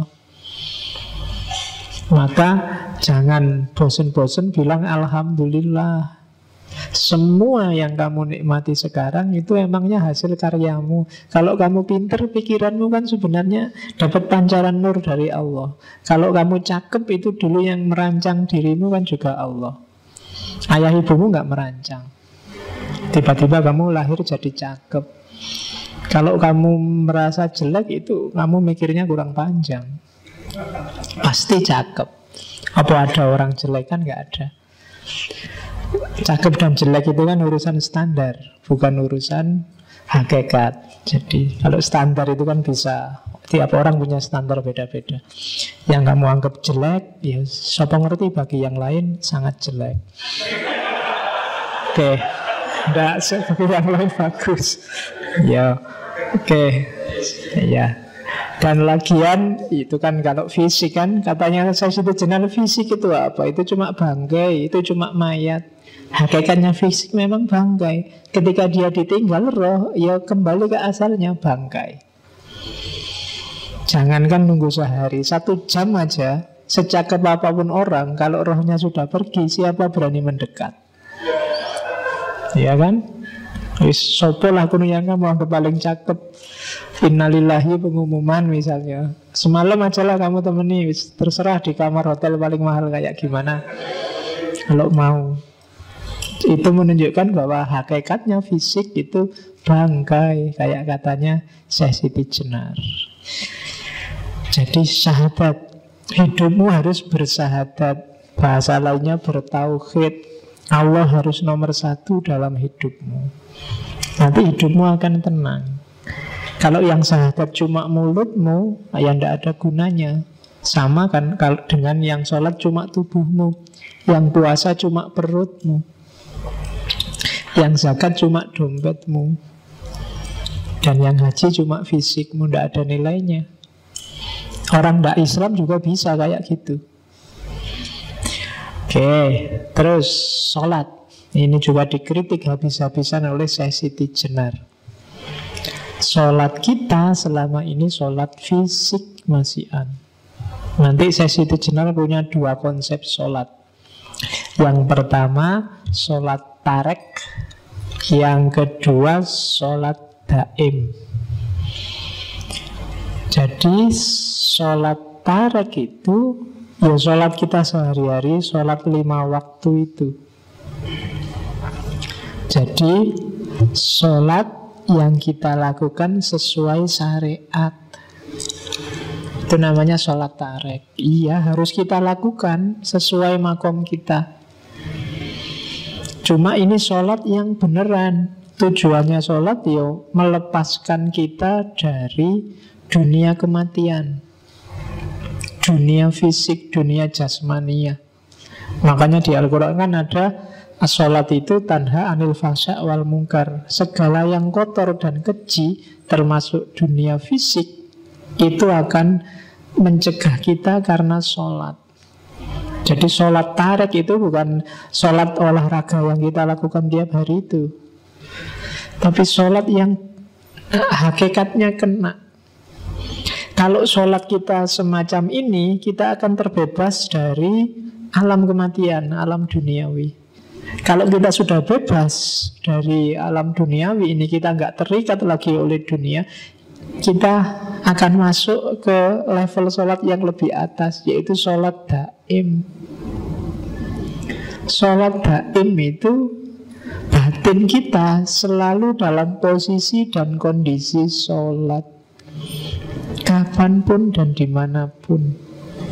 Maka jangan bosen-bosen bilang alhamdulillah. Semua yang kamu nikmati sekarang itu emangnya hasil karyamu. Kalau kamu pinter, pikiranmu kan sebenarnya dapat pancaran nur dari Allah. Kalau kamu cakep, itu dulu yang merancang dirimu kan juga Allah. Ayah ibumu gak merancang. Tiba-tiba kamu lahir jadi cakep. Kalau kamu merasa jelek, itu kamu mikirnya kurang panjang. Pasti cakep. Apa ada orang jelek? Kan gak ada. Cakep dan jelek itu kan urusan standar, bukan urusan hakikat. Jadi kalau standar itu kan bisa, tiap orang punya standar beda-beda. Yang kamu anggap jelek, ya siapa ngerti bagi yang lain sangat jelek. Oke, enggak seperti yang lain bagus. Ya, oke, ya. Dan lagian itu kan kalau fisik kan katanya saya itu jenal fisik itu apa? Itu cuma bangkai, itu cuma mayat. Hakikatnya fisik memang bangkai. Ketika dia ditinggal roh, ya kembali ke asalnya bangkai. Jangankan nunggu sehari, 1 jam aja. Secakap apapun orang, kalau rohnya sudah pergi, siapa berani mendekat? Ya kan? Wis sopo lah kuno yang kamu anggap paling cakep. Innalillahi pengumuman misalnya. Semalam aja lah kamu temani, wis terserah di kamar hotel paling mahal kayak gimana. Kalau mau. Itu menunjukkan bahwa hakikatnya fisik itu bangkai, kayak katanya Syekh Siti Jenar. Jadi syahadat, hidupmu harus bersahadat. Bahasa lainnya bertauhid. Allah harus nomor 1 dalam hidupmu. Nanti hidupmu akan tenang. Kalau yang syahadat cuma mulutmu, ya tidak ada gunanya. Sama kan kalau dengan yang sholat cuma tubuhmu, yang puasa cuma perutmu, yang zakat cuma dompetmu, dan yang haji cuma fisikmu, tidak ada nilainya. Orang tidak Islam juga bisa kayak gitu. Oke, terus sholat. Ini juga dikritik habis-habisan oleh Syekh Siti Jenar. Sholat kita selama ini sholat fisik masihan. Nanti Syekh Siti Jenar punya 2 konsep sholat. Yang pertama sholat tarek, yang kedua sholat daim. Jadi sholat tarek itu ya sholat kita sehari-hari, sholat 5 waktu itu. Jadi sholat yang kita lakukan sesuai syariat, itu namanya sholat tarek. Iya, harus kita lakukan sesuai makom kita. Cuma ini sholat yang beneran. Tujuannya sholat ya melepaskan kita dari dunia kematian, dunia fisik, dunia jasmania. Makanya di Al-Quran kan ada as-sholat itu tanha anil fahsya wal mungkar. Segala yang kotor dan keji, termasuk dunia fisik, itu akan mencegah kita karena sholat. Jadi sholat tarek itu bukan sholat olahraga yang kita lakukan tiap hari itu, tapi sholat yang hakikatnya kena. Kalau sholat kita semacam ini, kita akan terbebas dari alam kematian, alam duniawi. Kalau kita sudah bebas dari alam duniawi ini, kita nggak terikat lagi oleh dunia, kita akan masuk ke level sholat yang lebih atas, yaitu sholat daim. Sholat daim itu batin kita selalu dalam posisi dan kondisi sholat, kapanpun dan dimanapun.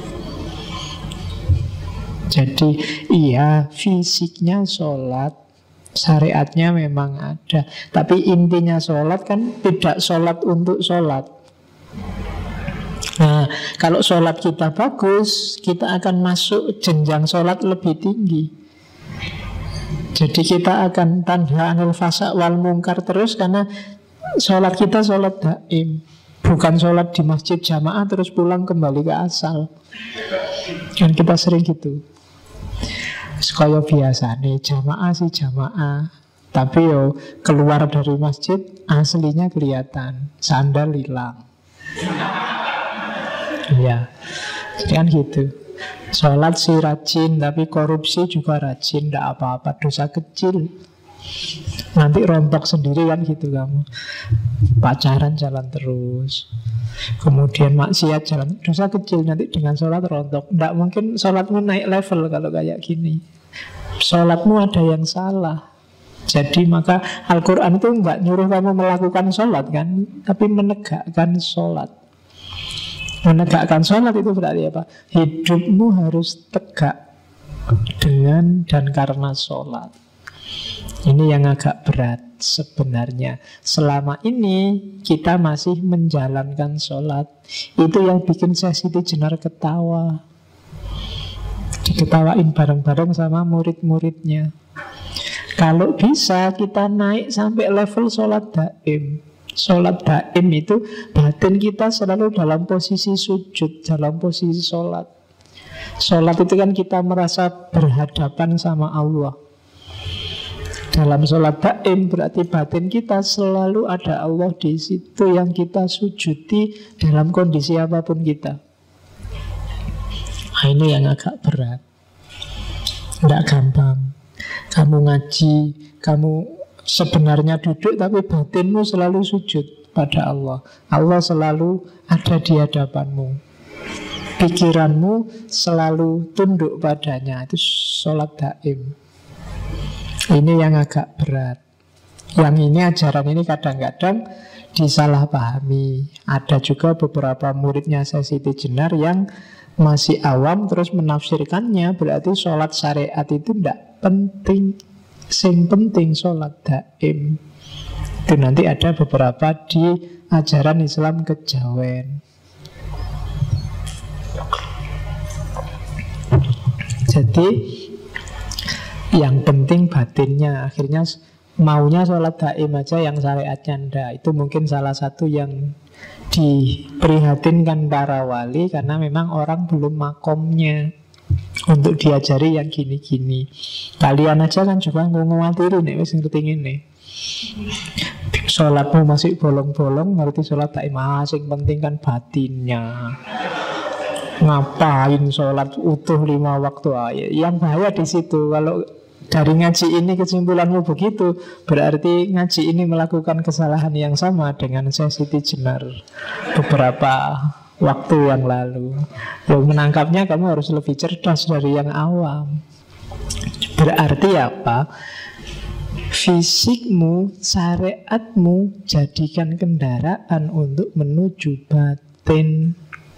Jadi iya, fisiknya sholat, syariatnya memang ada, tapi intinya sholat kan tidak sholat untuk sholat. Nah, kalau sholat kita bagus, kita akan masuk jenjang sholat lebih tinggi. Jadi kita akan tanha anil fasa wal mungkar terus, karena sholat kita sholat daim, bukan sholat di masjid jamaah terus pulang kembali ke asal. Dan kita sering gitu. Sekaya biasa nih, jamaah sih jamaah, tapi yo keluar dari masjid aslinya kelihatan, sandal hilang. Iya, jadi kan gitu. Sholat sih rajin, tapi korupsi juga rajin, tidak apa-apa, dosa kecil. Nanti rontok sendiri kan gitu kamu. Pacaran jalan terus, kemudian maksiat jalan, dosa kecil, nanti dengan sholat rontok. Tidak mungkin sholatmu naik level kalau kayak gini. Sholatmu ada yang salah. Jadi maka Al-Quran itu nggak nyuruh kamu melakukan sholat kan, tapi menegakkan sholat. Menegakkan sholat itu berarti apa? Hidupmu harus tegak dengan dan karena sholat. Ini yang agak berat. sebenarnya. Selama ini kita masih menjalankan sholat. Itu yang bikin saya Siti Jenar ketawa. Diketawain bareng-bareng sama murid-muridnya. Kalau bisa kita naik sampai level sholat daim. Sholat daim itu batin kita selalu dalam posisi sujud, dalam posisi sholat. Sholat itu kan kita merasa berhadapan sama Allah. Dalam sholat daim berarti batin kita selalu ada Allah di situ yang kita sujudi dalam kondisi apapun kita. Nah, ini yang agak berat. Tidak gampang. Kamu ngaji, kamu sebenarnya duduk tapi batinmu selalu sujud pada Allah. Allah selalu ada di hadapanmu. Pikiranmu selalu tunduk padanya. Itu sholat daim. Ini yang agak berat. Yang ini ajaran ini kadang-kadang disalahpahami. Ada juga beberapa muridnya saya Siti Jenar yang masih awam terus menafsirkannya berarti sholat syariat itu tidak penting. Sing penting sholat daim. Itu nanti ada beberapa di ajaran Islam kejawen. Jadi yang penting batinnya. Akhirnya maunya sholat daim aja, yang syariatnya ndak. Itu mungkin salah satu yang diprihatinkan para wali, karena memang orang belum makomnya untuk diajari yang gini-gini. Kalian aja kan juga ngawatiri nih, wis ngerti ngene. Sholatmu masih bolong-bolong, ngerti sholat daim. Sing penting kan batinnya. Ngapain sholat utuh 5 waktu aja? Yang bahaya di situ. Kalau dari ngaji ini kesimpulanmu begitu, berarti ngaji ini melakukan kesalahan yang sama dengan saya Siti Jenar beberapa waktu yang lalu. Menangkapnya kamu harus lebih cerdas dari yang awam. Berarti apa? Fisikmu, syariatmu jadikan kendaraan untuk menuju batin.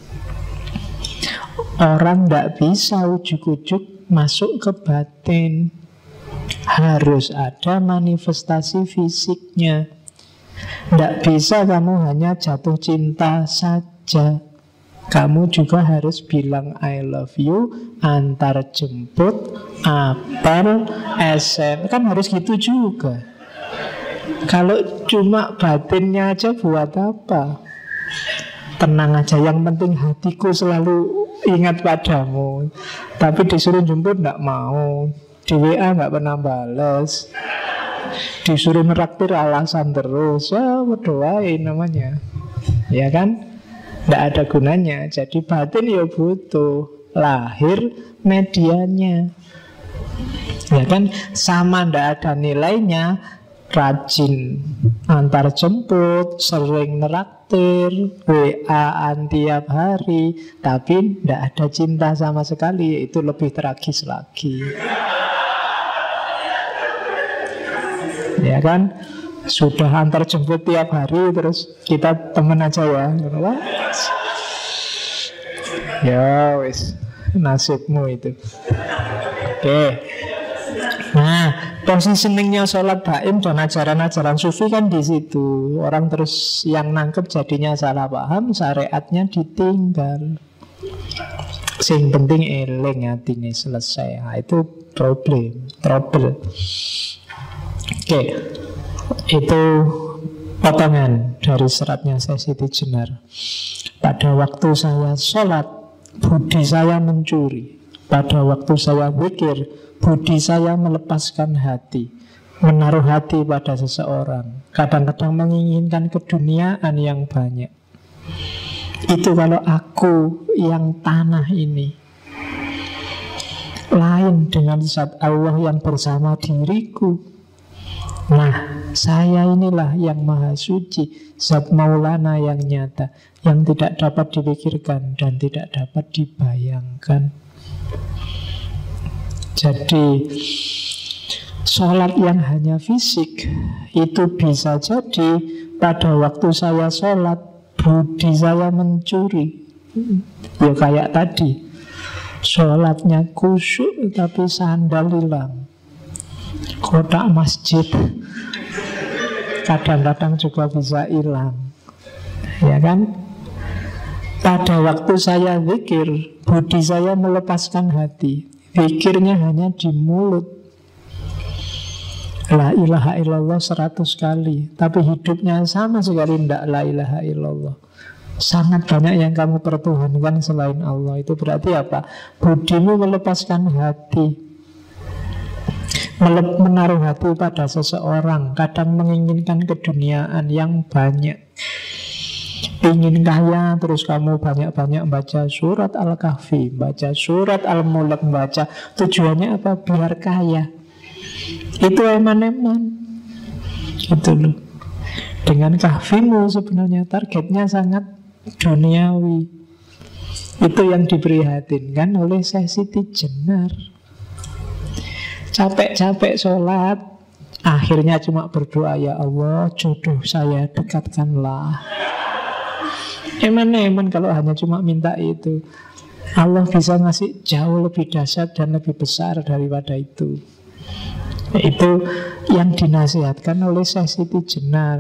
Orang tidak bisa ujuk-ujuk masuk ke batin. Harus ada manifestasi fisiknya. Tidak bisa kamu hanya jatuh cinta saja. Kamu juga harus bilang I love you, antar jemput, apel, SM. Kan harus gitu juga. Kalau cuma batinnya aja buat apa? Tenang aja, yang penting hatiku selalu ingat padamu. Tapi disuruh jemput tidak mau, di WA nggak pernah balas, disuruh neraktir alasan terus. Ya berdoain namanya, ya kan? Tidak ada gunanya. Jadi batin ya butuh lahir medianya, ya kan? Sama tidak ada nilainya rajin antar jemput, sering neraktir, WA-an tiap hari, tapi tidak ada cinta sama sekali. Itu lebih tragis lagi, ya kan? Sudah antar jemput tiap hari, terus kita temen aja ya. Ya wis, nasibmu itu. Oke. Nah, positioningnya sholat daim dan ajaran-ajaran sufi kan di situ. Orang terus yang nangkep jadinya salah paham, syariatnya ditinggal. Sing penting eling hatine selesai. Nah, itu trouble. Oke. Itu potongan dari seratnya saya Siti Jenar. Pada waktu saya sholat, budi saya mencuri. Pada waktu saya zikir, budi saya melepaskan hati, menaruh hati pada seseorang. Kadang-kadang menginginkan keduniaan yang banyak. Itu kalau aku yang tanah ini. Lain dengan zat Allah yang bersama diriku. Nah, saya inilah yang maha suci, zat Maulana yang nyata, yang tidak dapat dipikirkan dan tidak dapat dibayangkan. Jadi sholat yang hanya fisik itu bisa jadi pada waktu saya sholat budi saya mencuri. Ya kayak tadi, sholatnya khusyuk tapi sandal hilang, kotak masjid kadang-kadang juga bisa hilang. Ya kan? Pada waktu saya zikir, budi saya melepaskan hati. Zikirnya hanya di mulut. La ilaha illallah 100 kali, tapi hidupnya sama sekali tidak la ilaha illallah. Sangat banyak yang kamu pertuhankan selain Allah. Itu berarti apa? Budimu melepaskan hati, menaruh hati pada seseorang. Kadang menginginkan keduniaan yang banyak, ingin kaya, terus kamu banyak-banyak baca surat Al-Kahfi, baca surat Al-Mulk, baca. Tujuannya apa? Biar kaya. Itu eman-eman. Itu loh. Dengan kahfimu sebenarnya targetnya sangat duniawi. Itu yang diprihatinkan oleh Syekh Siti Jenar. Capek-capek sholat, akhirnya cuma berdoa, ya Allah, jodoh saya dekatkanlah. Eman-eman kalau hanya cuma minta itu. Allah bisa ngasih jauh lebih dahsyat dan lebih besar daripada itu. Itu yang dinasihatkan oleh Syekh Siti Jenar.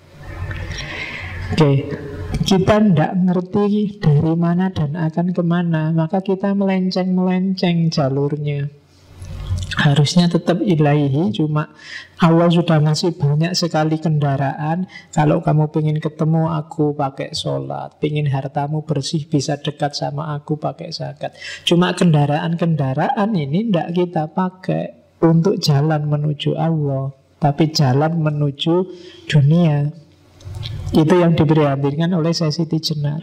Oke, kita tidak ngerti dari mana dan akan kemana, maka kita melenceng-melenceng jalurnya. Harusnya tetap ilahi, cuma Allah sudah ngasih banyak sekali kendaraan. Kalau kamu pengen ketemu aku, pakai sholat. Pengen hartamu bersih, bisa dekat sama aku, pakai zakat. Cuma kendaraan-kendaraan ini tidak kita pakai untuk jalan menuju Allah, tapi jalan menuju dunia. Itu yang diprihatinkan oleh Syekh Siti Jenar.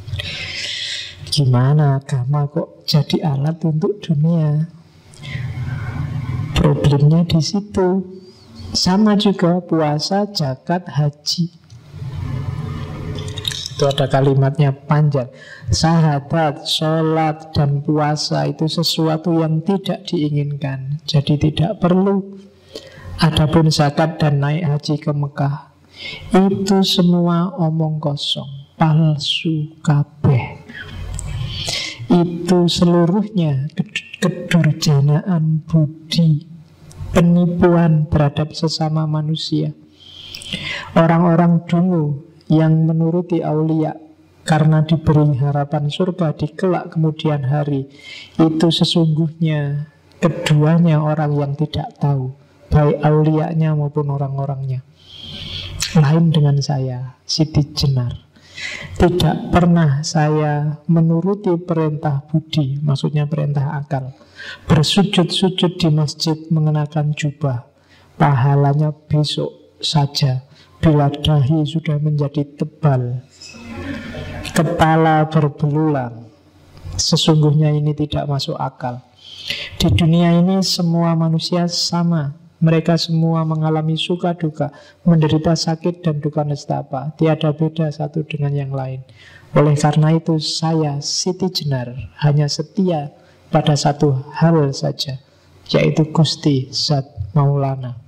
Gimana agama kok jadi alat untuk dunia? Problemnya di situ. Sama juga puasa, zakat, haji. Itu ada kalimatnya panjang. Syahadat, sholat, dan puasa itu sesuatu yang tidak diinginkan. Jadi tidak perlu. Adapun zakat dan naik haji ke Mekah, itu semua omong kosong, palsu kabeh. Itu seluruhnya kedurjanaan budi, penipuan terhadap sesama manusia. Orang-orang dulu yang menuruti aulia karena diberi harapan surga di kelak kemudian hari, itu sesungguhnya keduanya orang yang tidak tahu, baik aulianya maupun orang-orangnya. Lain dengan saya, Siti Jenar. Tidak pernah saya menuruti perintah budi, maksudnya perintah akal. Bersujud-sujud di masjid mengenakan jubah, pahalanya besok saja. Bila dahi sudah menjadi tebal, kepala berbelulang, sesungguhnya ini tidak masuk akal. Di dunia ini semua manusia sama. Mereka semua mengalami suka duka, menderita sakit dan duka nestapa. Tiada beda satu dengan yang lain. Oleh karena itu saya, Siti Jenar, hanya setia pada satu hal saja, yaitu Gusti Zat Maulana.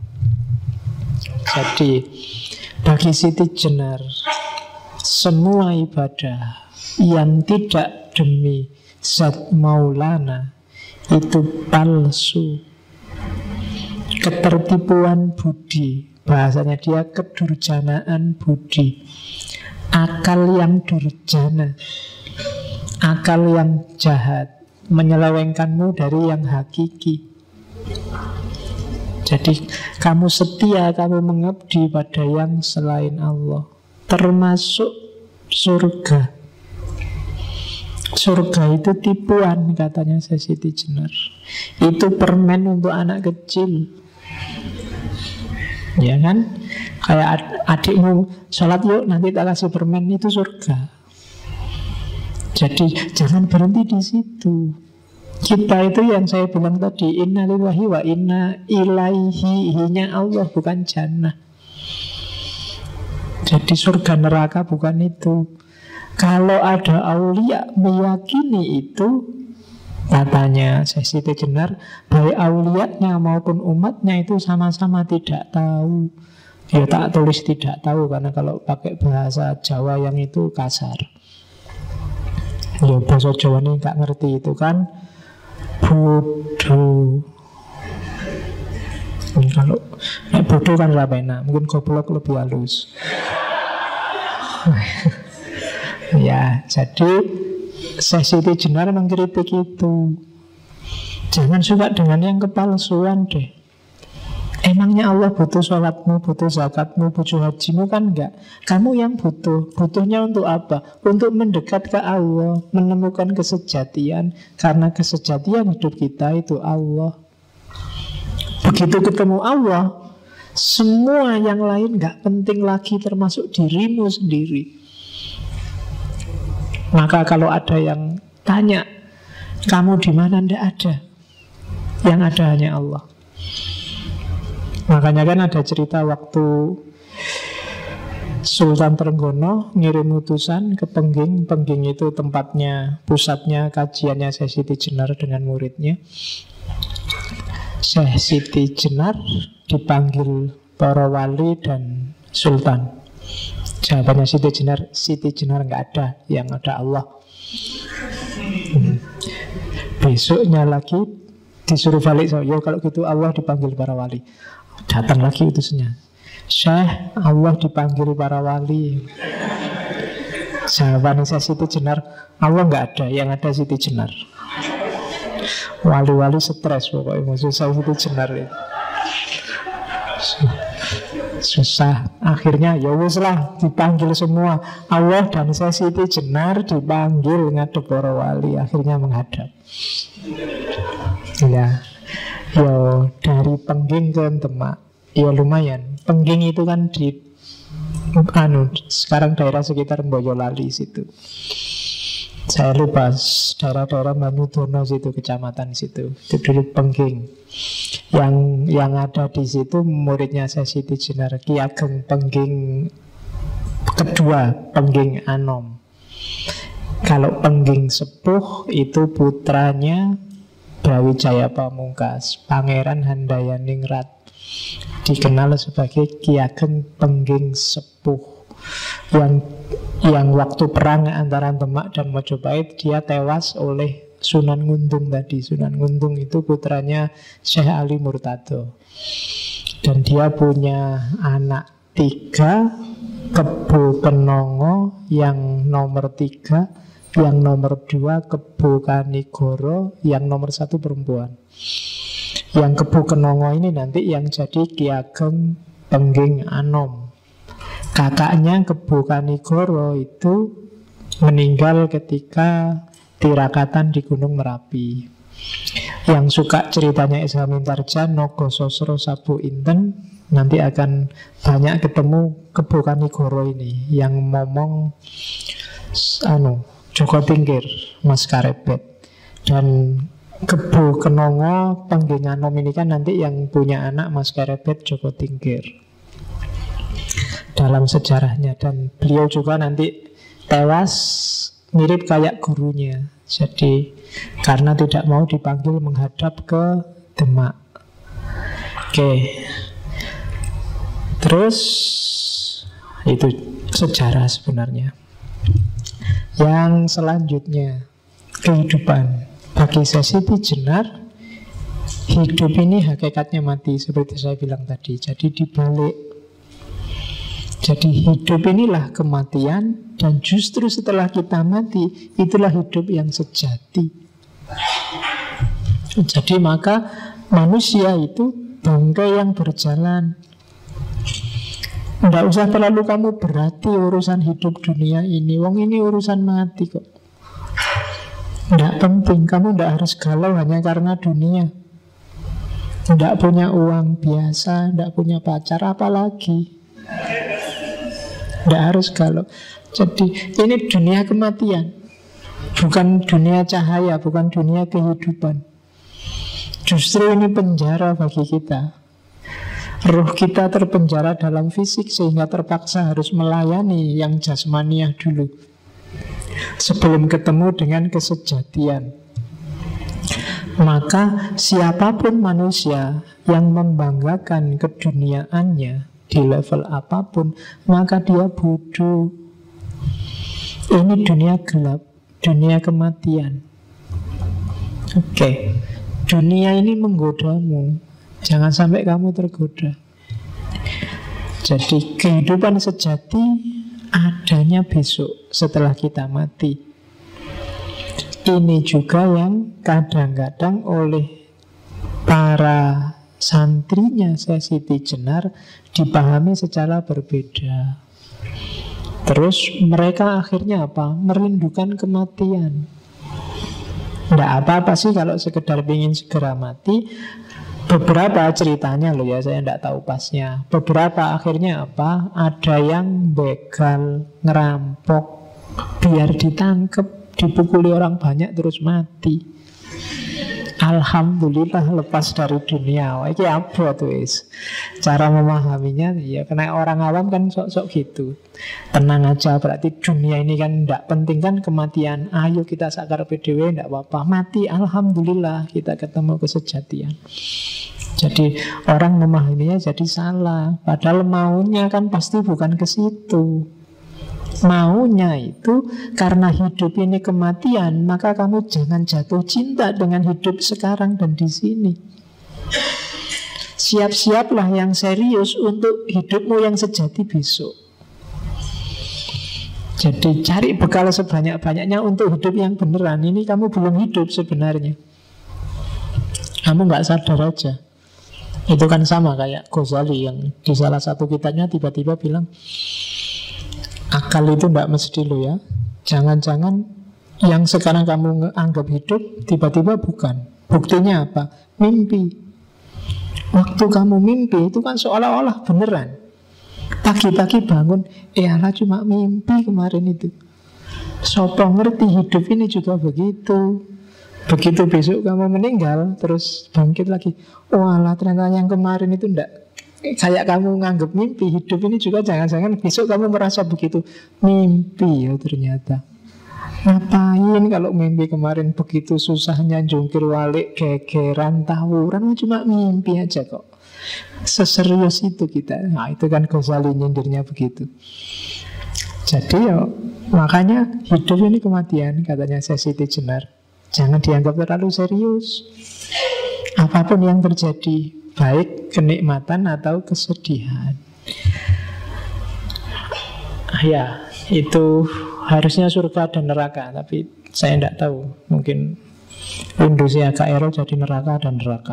Jadi bagi Siti Jenar, semua ibadah yang tidak demi Zat Maulana itu palsu. Ketertipuan budi, bahasanya dia kedurjanaan budi. Akal yang durjana, akal yang jahat, menyelewengkanmu dari yang hakiki. Jadi kamu setia, kamu mengabdi pada yang selain Allah, termasuk surga. Surga itu tipuan, katanya Siti Jenar. Itu permen untuk anak kecil. Ya kan? Kayak adikmu sholat yuk, nanti tak kasih permen, itu surga. Jadi jangan berhenti di situ. Kita itu yang saya bilang tadi, inna lillahi wa inna ilaihi, hinya Allah, bukan jannah. Jadi surga neraka bukan itu. Kalau ada aulia meyakini itu, katanya Siti Jenar, baik aulianya maupun umatnya itu sama-sama tidak tahu. Ya tak tulis tidak tahu, karena kalau pakai bahasa Jawa yang itu kasar. Ya bahasa Jawa ini gak ngerti itu kan bodoh. Kalau bodoh kan rapena, mungkin goblok lebih halus. Ya, jadi Syekh Siti Jenar mengkritik itu. Jangan suka dengan yang kepalsuan deh. Emangnya Allah butuh sholatmu, butuh zakatmu, butuh hajimu? Kan enggak. Kamu yang butuh. Butuhnya untuk apa? Untuk mendekat ke Allah, menemukan kesejatian. Karena kesejatian hidup kita itu Allah. Begitu ketemu Allah, semua yang lain enggak penting lagi, termasuk dirimu sendiri. Maka kalau ada yang tanya, kamu di mana? Enggak ada. Yang ada hanya Allah. Makanya kan ada cerita waktu Sultan Trenggono ngirim utusan ke Pengging. Pengging itu tempatnya, pusatnya kajiannya Syekh Siti Jenar dengan muridnya. Syekh Siti Jenar dipanggil para wali dan sultan. Jawabannya Siti Jenar nggak ada, yang ada Allah. Besoknya lagi disuruh balik. Ya kalau gitu Allah dipanggil para wali. Datang lagi utusnya, Syekh, Allah dipanggil para wali. Jawaban saya Siti Jenar, Allah nggak ada, yang ada Siti Jenar. Wali-wali stres pokoknya, susah Siti Jenar itu. Susah. Akhirnya ya wis lah, dipanggil semua. Allah dan saya Siti Jenar dipanggil ngadep para wali. Akhirnya menghadap. Ya, yo dari Pengging ke Demak, ya lumayan. Pengging itu kan di sekarang daerah sekitar Boyolali situ. Saya lupa daerah-daerah Banyudono situ, kecamatan situ. Itu dulu Pengging. Yang ada di situ muridnya Syekh Siti Jenar, Ki Ageng Pengging kedua, Pengging Anom. Kalau Pengging Sepuh itu putranya Brawijaya Pamungkas, Pangeran Handayaningrat, dikenal sebagai Ki Ageng Pengging Sepuh, yang waktu perang antara Demak dan Mojopahit dia tewas oleh Sunan Nguntung tadi. Sunan Nguntung itu putranya Syekh Ali Murtado, dan dia punya anak 3, Kebo Kenongo yang nomor 3, yang nomor 2 Kebo Kanigoro, yang nomor 1 perempuan. Yang Kebo Kenongo ini nanti yang jadi Ki Ageng Pengging Anom. Kakaknya Kebo Kanigoro itu meninggal ketika tirakatan di Gunung Merapi. Yang suka ceritanya Esa Mintarja, Nogo Sosro Sabu Inten, nanti akan banyak ketemu Kebo Kanigoro ini yang ngomong Joko Tingkir, Mas Karebet. Dan Kebo Kenongo Pengging Anom ini kan nanti yang punya anak Mas Karebet, Joko Tingkir dalam sejarahnya. Dan beliau juga nanti tewas mirip kayak gurunya. Jadi karena tidak mau dipanggil menghadap ke Demak. Oke. Terus itu sejarah sebenarnya. Yang selanjutnya, kehidupan. Bagi Syekh Siti Jenar, hidup ini hakikatnya mati, seperti saya bilang tadi. Jadi dibalik. Jadi hidup inilah kematian, dan justru setelah kita mati, itulah hidup yang sejati. Jadi maka manusia itu bangkai yang berjalan. Tidak usah terlalu kamu berarti urusan hidup dunia ini. Wong ini urusan mati kok. Tidak penting. Kamu tidak harus galau hanya karena dunia. Tidak punya uang biasa, tidak punya pacar, apalagi. Tidak harus galau. Jadi ini dunia kematian, bukan dunia cahaya, bukan dunia kehidupan. Justru ini penjara bagi kita. Ruh kita terpenjara dalam fisik, sehingga terpaksa harus melayani yang jasmaniah dulu sebelum ketemu dengan kesejatian. Maka siapapun manusia yang membanggakan keduniaannya di level apapun, maka dia bodoh. Ini dunia gelap, dunia kematian. Oke. Dunia ini menggodamu. Jangan sampai kamu tergoda. Jadi kehidupan sejati adanya besok setelah kita mati. Ini juga yang kadang-kadang oleh para santrinya Siti Jenar dipahami secara berbeda. Terus mereka akhirnya apa? Merindukan kematian. Tidak apa-apa sih kalau sekedar ingin segera mati. Beberapa ceritanya loh ya, saya tidak tahu pasnya. Beberapa akhirnya apa? Ada yang begal, ngerampok, biar ditangkep, dipukuli orang banyak terus mati. Alhamdulillah lepas dari dunia. Wah, ini apa tuh is? Cara memahaminya ya kena orang awam kan sok-sok gitu. Tenang aja, berarti dunia ini kan tidak penting kan kematian. Ayo kita sakar PDW, tidak apa-apa. Mati, alhamdulillah kita ketemu kesejatian. Jadi orang memahaminya jadi salah. Padahal maunya kan pasti bukan ke situ. Maunya itu karena hidup ini kematian, maka kamu jangan jatuh cinta dengan hidup sekarang dan di sini. Siap-siaplah yang serius untuk hidupmu yang sejati besok. Jadi cari bekal sebanyak-banyaknya untuk hidup yang beneran. Ini kamu belum hidup sebenarnya. Kamu gak sadar aja. Itu kan sama kayak Ghazali yang di salah satu kitabnya tiba-tiba bilang, akal itu tidak mesti lo ya. Jangan-jangan yang sekarang kamu anggap hidup tiba-tiba bukan. Buktinya apa? Mimpi. Waktu kamu mimpi itu kan seolah-olah beneran. Pagi-pagi bangun, alah cuma mimpi kemarin itu. Sopo ngerti hidup ini juga begitu. Begitu besok kamu meninggal, terus bangkit lagi. Alah ternyata yang kemarin itu enggak kayak kamu nganggap mimpi. Hidup ini juga jangan-jangan besok kamu merasa begitu. Mimpi ya ternyata. Ngapain kalau mimpi kemarin begitu susahnya jungkir balik, gegeran, tawuran, cuma mimpi aja kok. Seserius itu kita. Nah itu kan Ghazali nyindirnya begitu. Jadi ya makanya hidup ini kematian, katanya Siti Jenar. Jangan dianggap terlalu serius. Apapun yang terjadi, baik kenikmatan atau kesedihan. Ya, itu harusnya surga dan neraka. Tapi saya tidak tahu. Mungkin Windowsnya agak error jadi neraka dan neraka.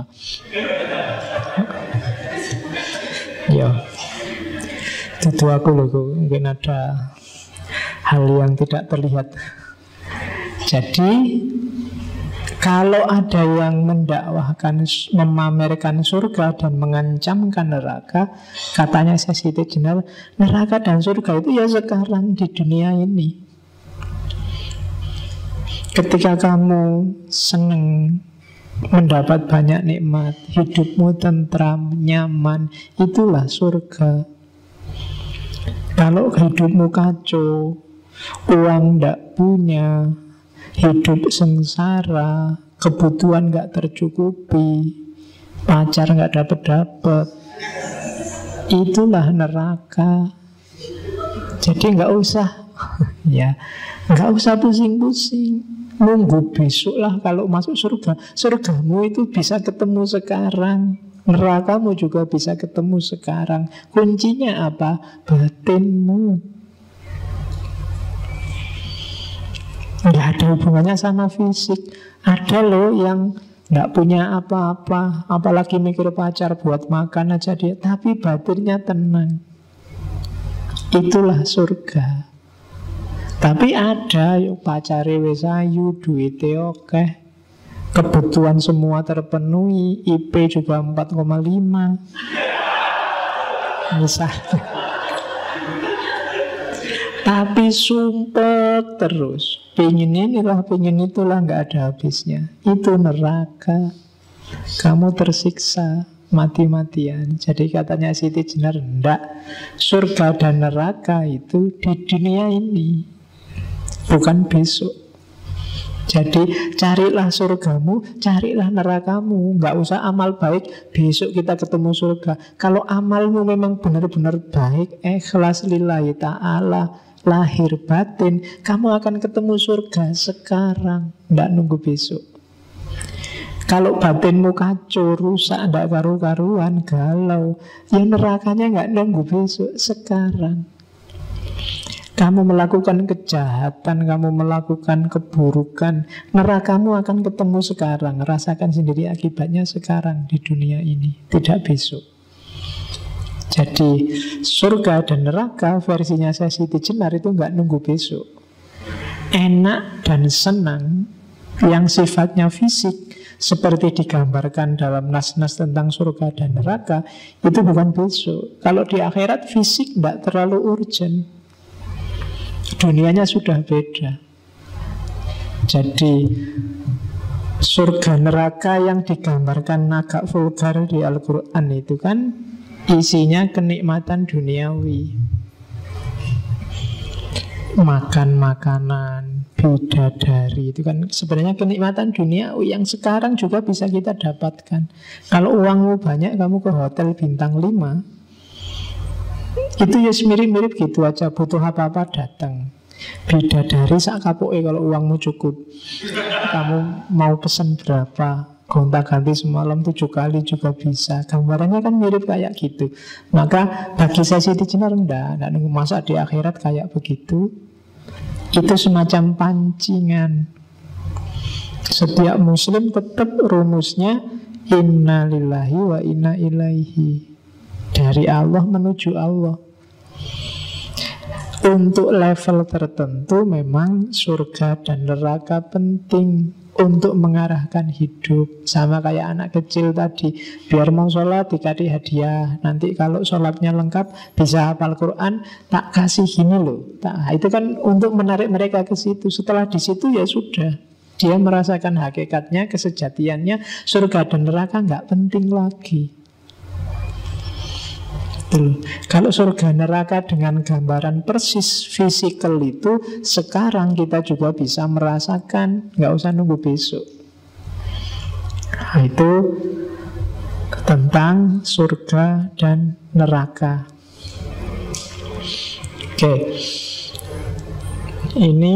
Ya, itu aku loh. Mungkin ada hal yang tidak terlihat. Jadi kalau ada yang mendakwahkan, memamerkan surga dan mengancamkan neraka, katanya Siti Jenar, neraka dan surga itu ya sekarang di dunia ini. Ketika kamu senang mendapat banyak nikmat, hidupmu tentram, nyaman, itulah surga. Kalau hidupmu kacau, uang tidak punya, hidup sengsara, kebutuhan gak tercukupi, pacar gak dapet-dapet, itulah neraka. Jadi gak usah ya, gak usah pusing-pusing. Nunggu besok lah kalau masuk surga. Surgamu itu bisa ketemu sekarang, nerakamu juga bisa ketemu sekarang. Kuncinya apa? Batinmu. Nggak ada hubungannya sama fisik. Ada loh yang nggak punya apa-apa, apalagi mikir pacar buat makan aja dia, tapi batinnya tenang. Itulah surga. Tapi ada yuk pacare wis ayu, duite oke, kebutuhan semua terpenuhi, IP juga 4,5 misalnya. Tapi sumpek terus, pengen inilah, pengen itulah, gak ada habisnya. Itu neraka. Kamu tersiksa mati-matian. Jadi katanya Siti Jenar, enggak, surga dan neraka itu di dunia ini, bukan besok. Jadi carilah surgamu, carilah nerakamu. Gak usah amal baik, besok kita ketemu surga. Kalau amalmu memang benar-benar baik, ikhlas lillahi ta'ala, lahir batin, kamu akan ketemu surga sekarang, tidak nunggu besok. Kalau batinmu kacau, rusak, ndak karu-karuan, galau, ya nerakanya nggak nunggu besok, sekarang. Kamu melakukan kejahatan, kamu melakukan keburukan, nerakamu akan ketemu sekarang. Rasakan sendiri akibatnya sekarang di dunia ini, tidak besok. Jadi surga dan neraka versinya Siti Jenar itu nggak nunggu besok. Enak dan senang yang sifatnya fisik seperti digambarkan dalam nas-nas tentang surga dan neraka itu bukan besok. Kalau di akhirat fisik tidak terlalu urgent, dunianya sudah beda. Jadi surga neraka yang digambarkan agak vulgar di Al-Quran itu kan isinya kenikmatan duniawi, makan makanan, bidadari, itu kan sebenarnya kenikmatan duniawi yang sekarang juga bisa kita dapatkan. Kalau uangmu banyak, kamu ke hotel bintang 5, itu ya mirip-mirip gitu aja, butuh apa-apa datang. Bidadari sak kapoke kalau uangmu cukup. Kamu mau pesan berapa, gonta-ganti semalam 7 kali juga bisa. Gambarannya kan mirip kayak gitu. Maka bagi saya Siti Jenar enggak nunggu masa di akhirat kayak begitu. Itu semacam pancingan. Setiap muslim tetap rumusnya inna lillahi wa inna ilaihi, dari Allah menuju Allah. Untuk level tertentu memang surga dan neraka penting untuk mengarahkan hidup. Sama kayak anak kecil tadi, biar mau sholat dikasih hadiah. Nanti kalau sholatnya lengkap, bisa hafal Quran, tak kasih gini loh. Itu kan untuk menarik mereka ke situ. Setelah di situ ya sudah, dia merasakan hakikatnya, kesejatiannya. Surga dan neraka nggak penting lagi. Tuh. Kalau surga neraka dengan gambaran persis fisikal itu, sekarang kita juga bisa merasakan, nggak usah nunggu besok. Nah, itu tentang surga dan neraka. Oke, ini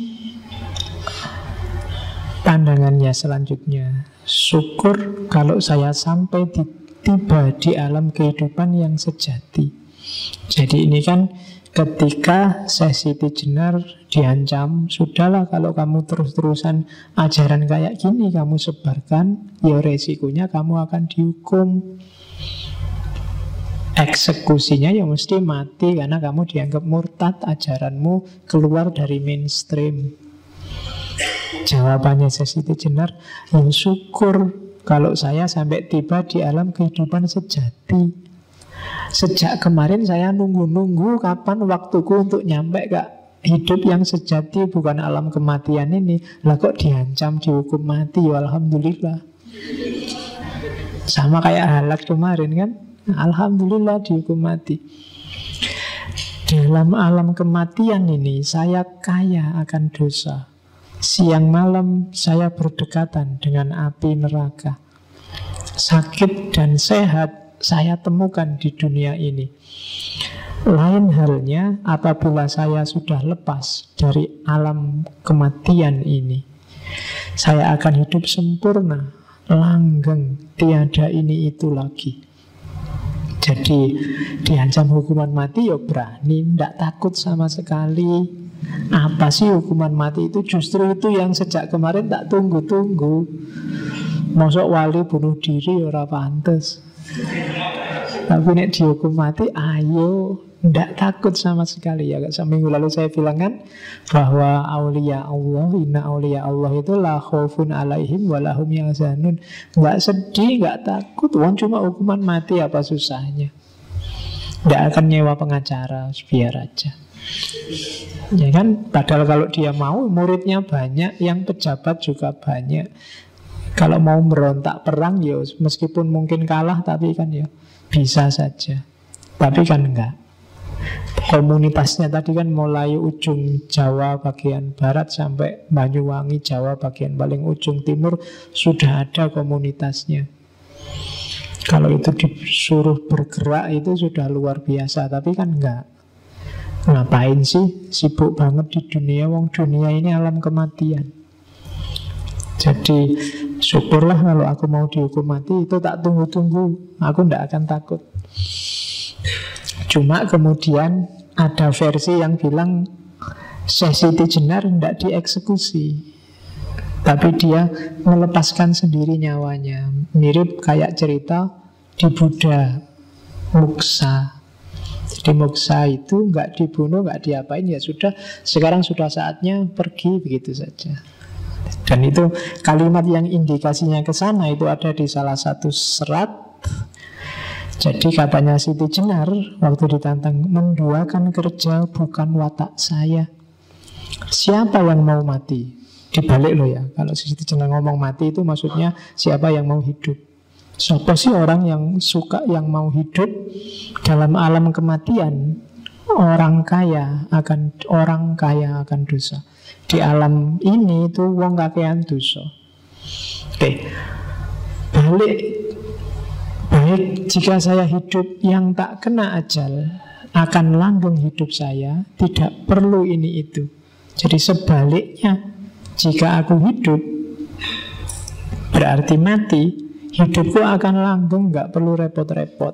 pandangannya selanjutnya. Syukur kalau saya sampai tiba di alam kehidupan yang sejati. Jadi ini kan ketika Siti Jenar diancam, sudahlah kalau kamu terus-terusan ajaran kayak gini kamu sebarkan, ya resikonya kamu akan dihukum. Eksekusinya ya mesti mati karena kamu dianggap murtad, ajaranmu keluar dari mainstream. Jawabannya Siti Jenar, ya syukur kalau saya sampai tiba di alam kehidupan sejati. Sejak kemarin saya nunggu-nunggu kapan waktuku untuk nyampe ke hidup yang sejati, bukan alam kematian ini. Lah kok diancam dihukum mati, ya alhamdulillah. Sama kayak Halak kemarin kan, alhamdulillah dihukum mati. Dalam alam kematian ini saya kaya akan dosa. Siang malam saya berdekatan dengan api neraka. Sakit dan sehat saya temukan di dunia ini. Lain halnya apabila saya sudah lepas dari alam kematian ini. Saya akan hidup sempurna, langgeng, tiada ini itu lagi. Jadi diancam hukuman mati ya berani, tidak takut sama sekali. Apa sih hukuman mati itu? Justru itu yang sejak kemarin tak tunggu-tunggu. Mosok wali bunuh diri ora pantes. Tapi nek dihukum mati, ayo, ndak takut sama sekali. Ya, seminggu lalu saya bilang kan bahwa aulia Allah, inna aulia Allah itu la khaufun alaihim wa lahum yahzanun. Nggak sedih, nggak takut. Wong cuma hukuman mati, apa susahnya? Nggak akan nyewa pengacara, biar aja. Ya kan, padahal kalau dia mau, muridnya banyak, yang pejabat juga banyak. Kalau mau merontak perang, ya meskipun mungkin kalah, tapi kan ya bisa saja. Tapi kan enggak. Komunitasnya tadi kan mulai ujung Jawa bagian barat sampai Banyuwangi, Jawa bagian paling ujung timur, sudah ada komunitasnya. Kalau itu disuruh bergerak itu sudah luar biasa, tapi kan enggak. Ngapain sih sibuk banget di dunia, wong dunia ini alam kematian. Jadi Syukurlah kalau aku mau dihukum mati, itu tak tunggu-tunggu, aku tidak akan takut. Cuma kemudian ada versi yang bilang Syekh Siti Jenar tidak dieksekusi, tapi dia melepaskan sendiri nyawanya. Mirip kayak cerita di Buddha, muksa. Jadi muksa itu nggak dibunuh, nggak diapain, ya sudah, sekarang sudah saatnya pergi, begitu saja. Dan itu kalimat yang indikasinya ke sana itu ada di salah satu serat. Jadi katanya Siti Jenar waktu ditantang, menduakan kerja bukan watak saya. Siapa yang mau mati? Dibalik loh ya, kalau Siti Jenar ngomong mati itu maksudnya siapa yang mau hidup. Siapa sih orang yang suka, yang mau hidup dalam alam kematian? Orang kaya akan dosa. Di alam ini itu wong kakean dosa. Oke. Baik, jika saya hidup yang tak kena ajal, akan langgeng hidup saya, tidak perlu ini itu. Jadi sebaliknya, jika aku hidup berarti mati, hidupku akan langgeng, gak perlu repot-repot.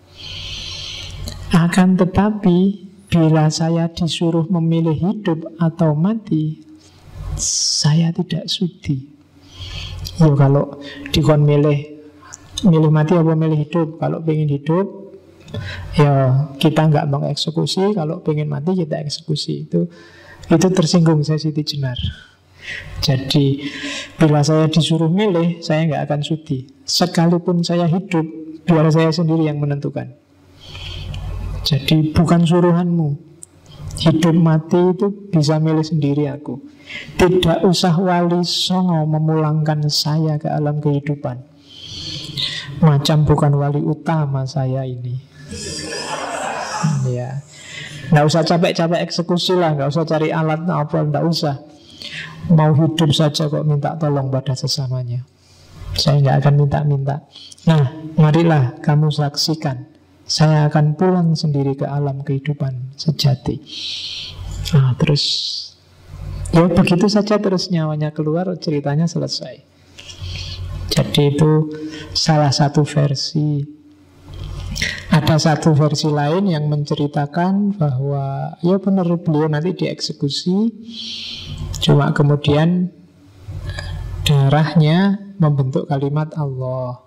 Akan tetapi bila saya disuruh memilih hidup atau mati, saya tidak sudi. Ya kalau dikon milih mati apa milih hidup. Kalau pengen hidup, ya kita nggak mau eksekusi. Kalau pengen mati kita eksekusi. Itu tersinggung saya Siti Jenar. Jadi bila saya disuruh milih, saya nggak akan sudi. Sekalipun saya hidup, biar saya sendiri yang menentukan. Jadi bukan suruhanmu. Hidup mati itu bisa milih sendiri aku. Tidak usah wali songo memulangkan saya ke alam kehidupan. Macam bukan wali utama saya ini. Ya, nggak usah capek-capek eksekusi lah, nggak usah cari alat apa, nggak usah. Mau hidup saja kok minta tolong pada sesamanya. Saya nggak akan minta-minta. Nah, marilah kamu saksikan. Saya akan pulang sendiri ke alam kehidupan sejati. Nah, terus ya begitu saja, terus nyawanya keluar, ceritanya selesai. Jadi itu salah satu versi. Ada satu versi lain yang menceritakan bahwa ya benar beliau nanti dieksekusi, cuma kemudian darahnya membentuk kalimat Allah.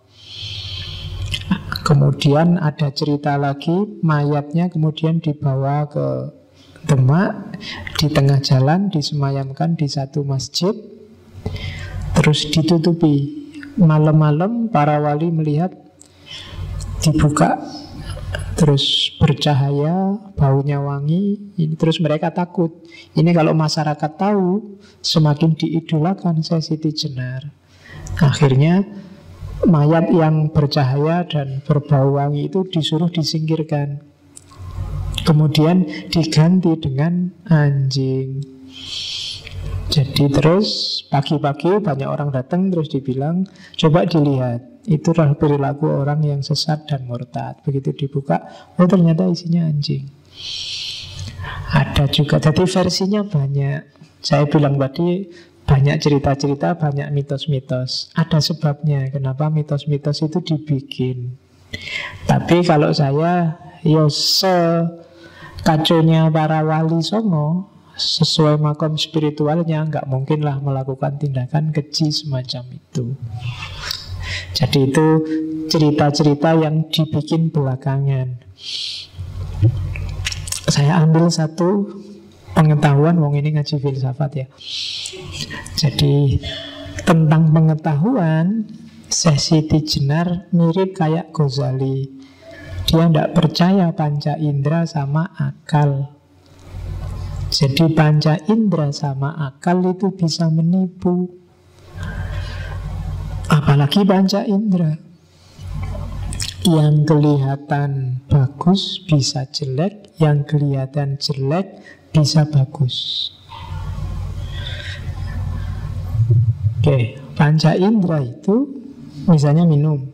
Kemudian ada cerita lagi, mayatnya kemudian dibawa ke Demak, di tengah jalan disemayamkan di satu masjid, terus ditutupi. Malam-malam para wali melihat dibuka, terus bercahaya, baunya wangi. Ini terus mereka takut. Ini kalau masyarakat tahu, semakin diidolakan Syekh Siti Jenar. Akhirnya mayat yang bercahaya dan berbau wangi itu disuruh disingkirkan. Kemudian diganti dengan anjing. Jadi terus pagi-pagi banyak orang datang, terus dibilang, coba dilihat, itulah perilaku orang yang sesat dan murtad. Begitu dibuka, oh ternyata isinya anjing. Ada juga, jadi versinya banyak. Saya bilang tadi, banyak cerita-cerita, banyak mitos-mitos. Ada sebabnya kenapa mitos-mitos itu dibikin. Tapi kalau saya, ya sekacaunya para wali songo, sesuai makom spiritualnya, nggak mungkin lah melakukan tindakan keji semacam itu. Jadi itu cerita-cerita yang dibikin belakangan. Saya ambil satu pengetahuan, wong ini ngaji filsafat ya. Jadi tentang pengetahuan, Syekh Siti Jenar mirip kayak Ghazali. Dia tidak percaya panca indera sama akal. Jadi panca indera sama akal itu bisa menipu. Apalagi panca indera. Yang kelihatan bagus bisa jelek, yang kelihatan jelek bisa bagus. Oke, panca indera itu misalnya minum.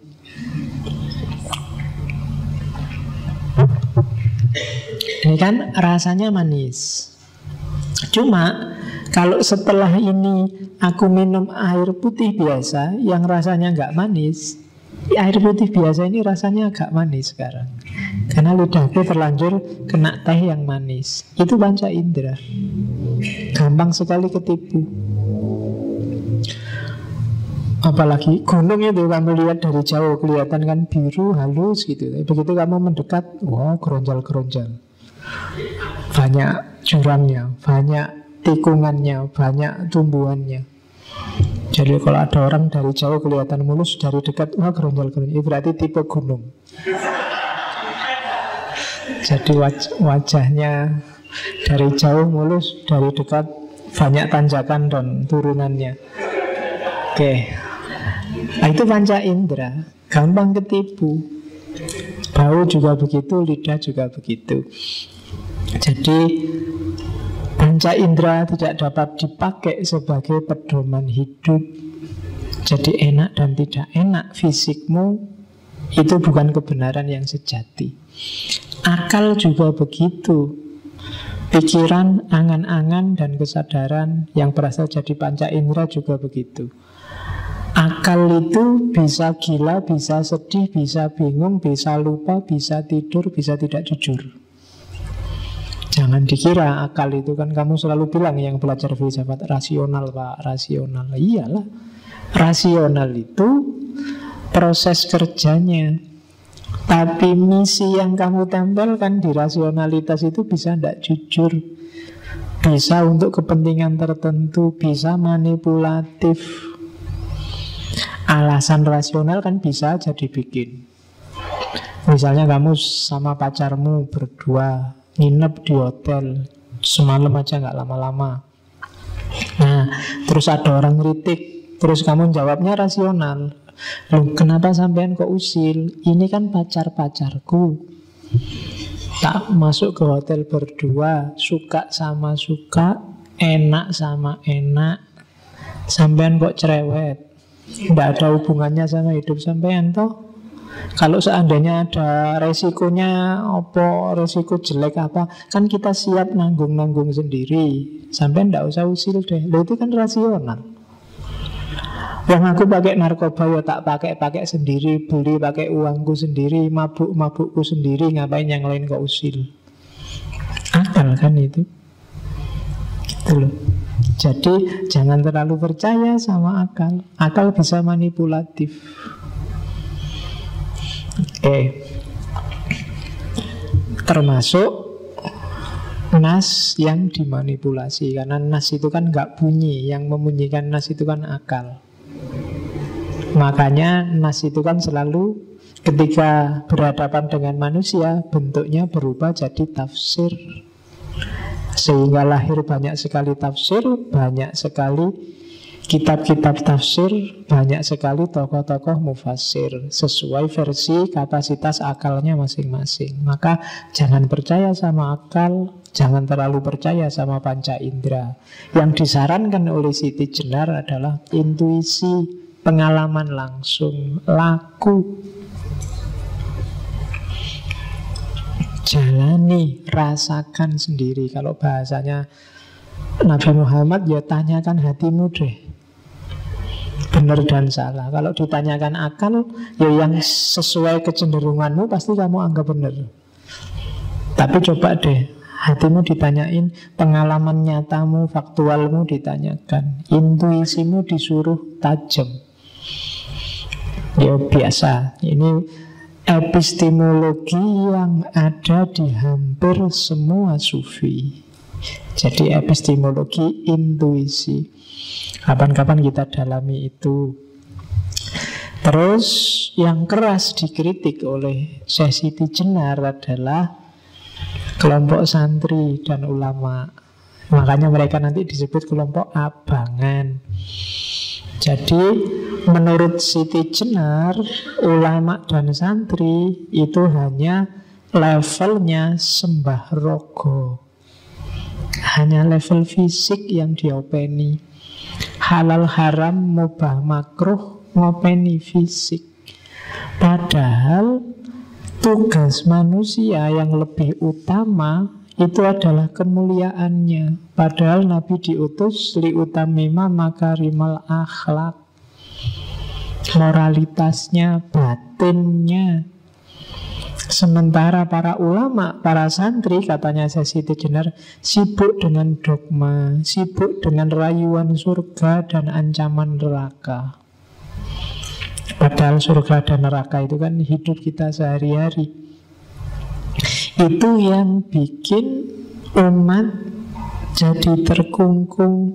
Ini kan rasanya manis. Cuma Kalau setelah ini aku minum air putih biasa yang rasanya nggak manis, air putih biasa ini rasanya agak manis sekarang. Karena lidahku terlanjur kena teh yang manis. Itu panca indera. Gampang sekali ketipu. Apalagi gunung itu kamu lihat dari jauh kelihatan kan biru halus gitu. Begitu kamu mendekat, wow, geronjal-geronjal. Banyak jurangnya, banyak tikungannya, banyak tumbuhannya. Jadi kalau ada orang dari jauh kelihatan mulus, dari dekat wah geronjal-geronjal, berarti tipe gunung. Jadi wajahnya dari jauh mulus, dari dekat banyak tanjakan dan turunannya. Oke. Nah, itu panca indera, gampang ketipu. Bau juga begitu, lidah juga begitu. Jadi panca indera tidak dapat dipakai sebagai pedoman hidup. Jadi enak dan tidak enak fisikmu itu bukan kebenaran yang sejati. Akal juga begitu. Pikiran, angan-angan, dan kesadaran yang berasal jadi panca indera juga begitu. Akal itu bisa gila, bisa sedih, bisa bingung, bisa lupa, bisa tidur, bisa tidak jujur. Jangan dikira akal itu kan kamu selalu bilang yang belajar filsafat rasional, Pak, rasional. Iyalah, rasional itu proses kerjanya. Tapi misi yang kamu tempelkan di rasionalitas itu bisa tidak jujur. Bisa untuk kepentingan tertentu, bisa manipulatif. Alasan rasional kan bisa jadi bikin. Misalnya kamu sama pacarmu berdua nginep di hotel semalam aja gak lama-lama. Nah, terus ada orang kritik, terus kamu jawabnya rasional. Loh, kenapa sampean kok usil? Ini kan pacar-pacarku. Tak masuk ke hotel berdua, suka sama suka, enak sama enak. Sampean kok cerewet? Tidak ada hubungannya sama hidup sampean toh. Kalau seandainya ada resikonya apa, resiko jelek apa, kan kita siap nanggung-nanggung sendiri. Sampean tidak usah usil deh. Loh, itu kan rasional. Yang aku pakai narkoba ya tak pakai sendiri, beli pakai uangku sendiri, mabukku sendiri, ngapain yang lain kok usil? Akal kan itu. Gitu loh. Jadi jangan terlalu percaya sama akal. Akal bisa manipulatif. Termasuk nas yang dimanipulasi. Karena nas itu kan gak bunyi. Yang membunyikan nas itu kan akal. Makanya nas itu kan selalu ketika berhadapan dengan manusia bentuknya berubah jadi tafsir. Sehingga lahir banyak sekali tafsir, banyak sekali kitab-kitab tafsir, banyak sekali tokoh-tokoh mufassir sesuai versi kapasitas akalnya masing-masing. Maka jangan percaya sama akal, jangan terlalu percaya sama panca indera. Yang disarankan oleh Siti Jenar adalah intuisi, pengalaman langsung, laku. Jalani, rasakan sendiri. Kalau bahasanya Nabi Muhammad, ya tanyakan hatimu deh, benar dan salah. Kalau ditanyakan akal, ya yang sesuai kecenderunganmu pasti kamu anggap benar. Tapi coba deh, hatimu ditanyain, pengalaman nyatamu, faktualmu ditanyakan, intuisimu disuruh tajam. Ya biasa, ini epistemologi yang ada di hampir semua sufi. Jadi epistemologi intuisi. Kapan-kapan kita dalami itu. Terus yang keras dikritik oleh Syekh Siti Jenar adalah kelompok santri dan ulama. Makanya mereka nanti disebut kelompok abangan. Jadi menurut Siti Jenar, ulama dan santri itu hanya levelnya sembah rogo, hanya level fisik yang diopeni. Halal haram, mubah makruh, ngopeni fisik. Padahal tugas manusia yang lebih utama itu adalah kemuliaannya. Padahal Nabi diutus liutamima makarimal akhlak, moralitasnya, batinnya. Sementara para ulama, para santri, katanya Siti Jenar, sibuk dengan dogma, sibuk dengan rayuan surga dan ancaman neraka. Padahal surga dan neraka itu kan hidup kita sehari-hari. Itu yang bikin umat jadi terkungkung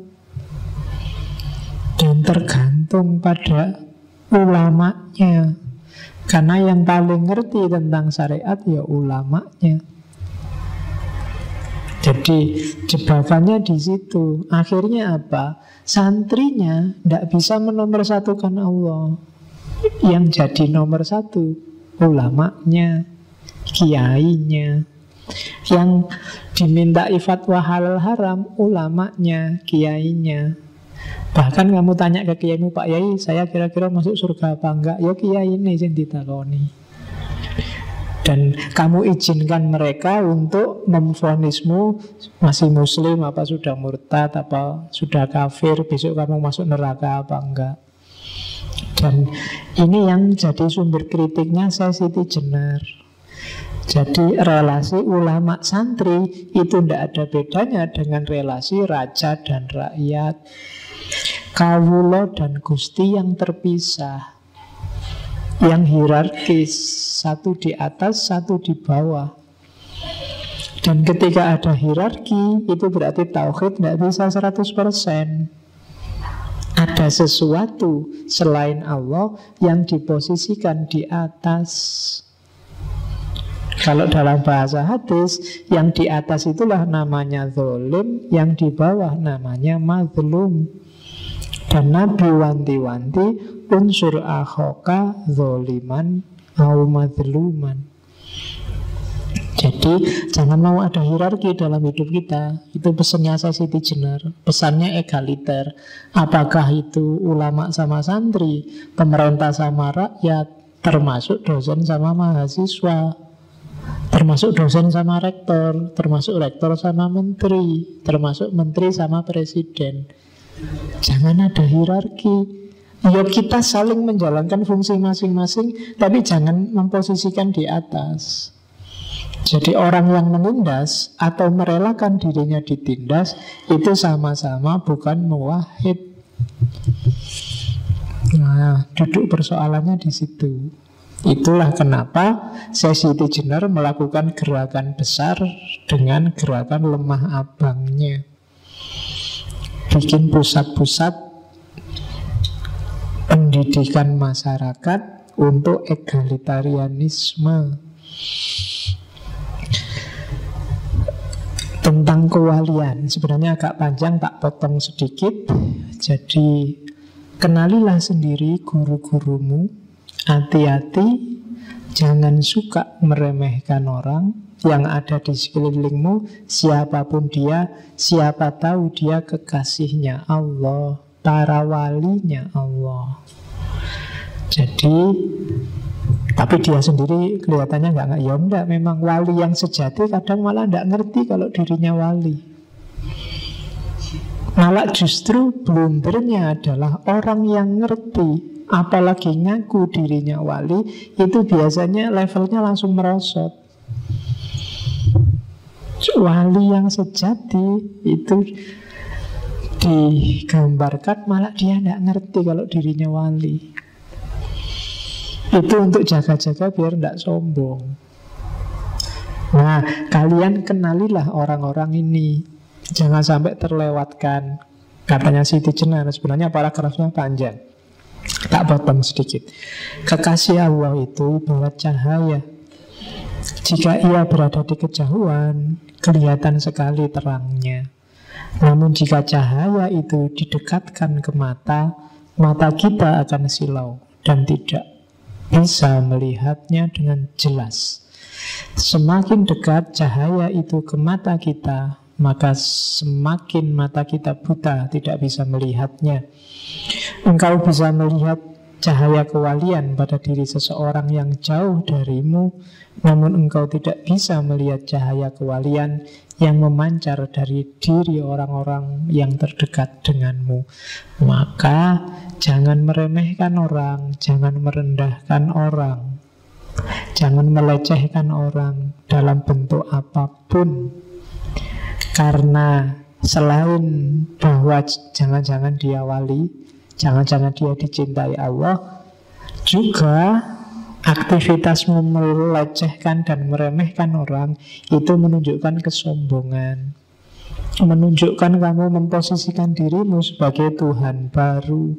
dan tergantung pada ulamanya. Karena yang paling ngerti tentang syariat ya ulamanya. Jadi jebakannya di situ. Akhirnya apa? Santrinya tidak bisa menomorsatukan Allah. Yang jadi nomor satu ulamanya, kiainya. Yang diminta fatwa halal haram, ulamanya, kiainya. Bahkan kamu tanya ke kiaimu, Pak Yai, saya kira-kira masuk surga apa enggak? Ya kiai ini yang ditakoni. Dan kamu izinkan mereka untuk memvonismu masih muslim, apa sudah murtad, apa sudah kafir, besok kamu masuk neraka apa enggak. Dan ini yang jadi sumber kritiknya Siti Jenar. Jadi relasi ulama santri itu tidak ada bedanya dengan relasi raja dan rakyat, kawulo dan gusti yang terpisah, yang hierarkis, satu di atas, satu di bawah. Dan ketika ada hierarki, itu berarti tauhid tidak bisa 100%. Ada sesuatu selain Allah yang diposisikan di atas. Kalau dalam bahasa hadis, yang di atas itulah namanya zalim, yang di bawah namanya mazlum. Dan Nabi wanti-wanti, unsur akhoka zoliman au mazluman. Jadi jangan mau ada hierarki dalam hidup kita. Itu pesannya Siti Jenar. Pesannya egaliter. Apakah itu ulama sama santri, pemerintah sama rakyat, termasuk dosen sama mahasiswa, termasuk dosen sama rektor, termasuk rektor sama menteri, termasuk menteri sama presiden. Jangan ada hierarki. Ya kita saling menjalankan fungsi masing-masing, tapi jangan memposisikan di atas. Jadi orang yang menindas atau merelakan dirinya ditindas, itu sama-sama bukan muwahhid. Nah, duduk persoalannya di situ. Itulah kenapa Siti Jenar melakukan gerakan besar dengan gerakan lemah abangnya. Bikin pusat-pusat pendidikan masyarakat untuk egalitarianisme. Tentang kewalian, sebenarnya agak panjang, tak potong sedikit. Jadi kenalilah sendiri guru-gurumu. Hati-hati, jangan suka meremehkan orang yang ada di sekelilingmu. Siapapun dia, siapa tahu dia kekasihnya Allah, para walinya Allah. Jadi tapi dia sendiri kelihatannya nggak, ya enggak, memang wali yang sejati kadang malah nggak ngerti kalau dirinya wali. Malah justru blundernya adalah orang yang ngerti, apalagi ngaku dirinya wali, itu biasanya levelnya langsung merosot. Wali yang sejati itu digambarkan malah dia nggak ngerti kalau dirinya wali. Itu untuk jaga-jaga biar tidak sombong. Nah, kalian kenalilah orang-orang ini. Jangan sampai terlewatkan. Katanya Siti Jenar, sebenarnya paragrafnya panjang, tak potong sedikit. Kekasih Allah itu ibarat cahaya. Jika ia berada di kejauhan, kelihatan sekali terangnya. Namun jika cahaya itu didekatkan ke mata, mata kita akan silau dan tidak bisa melihatnya dengan jelas. Semakin dekat cahaya itu ke mata kita, maka semakin mata kita buta, tidak bisa melihatnya. Engkau bisa melihat cahaya kewalian pada diri seseorang yang jauh darimu, namun engkau tidak bisa melihat cahaya kewalian yang memancar dari diri orang-orang yang terdekat denganmu. Maka jangan meremehkan orang, jangan merendahkan orang, jangan melecehkan orang dalam bentuk apapun. Karena selain bahwa jangan-jangan dia wali, jangan-jangan dia dicintai Allah, juga aktivitasmu melecehkan dan meremehkan orang itu menunjukkan kesombongan, menunjukkan kamu memposisikan dirimu sebagai Tuhan baru,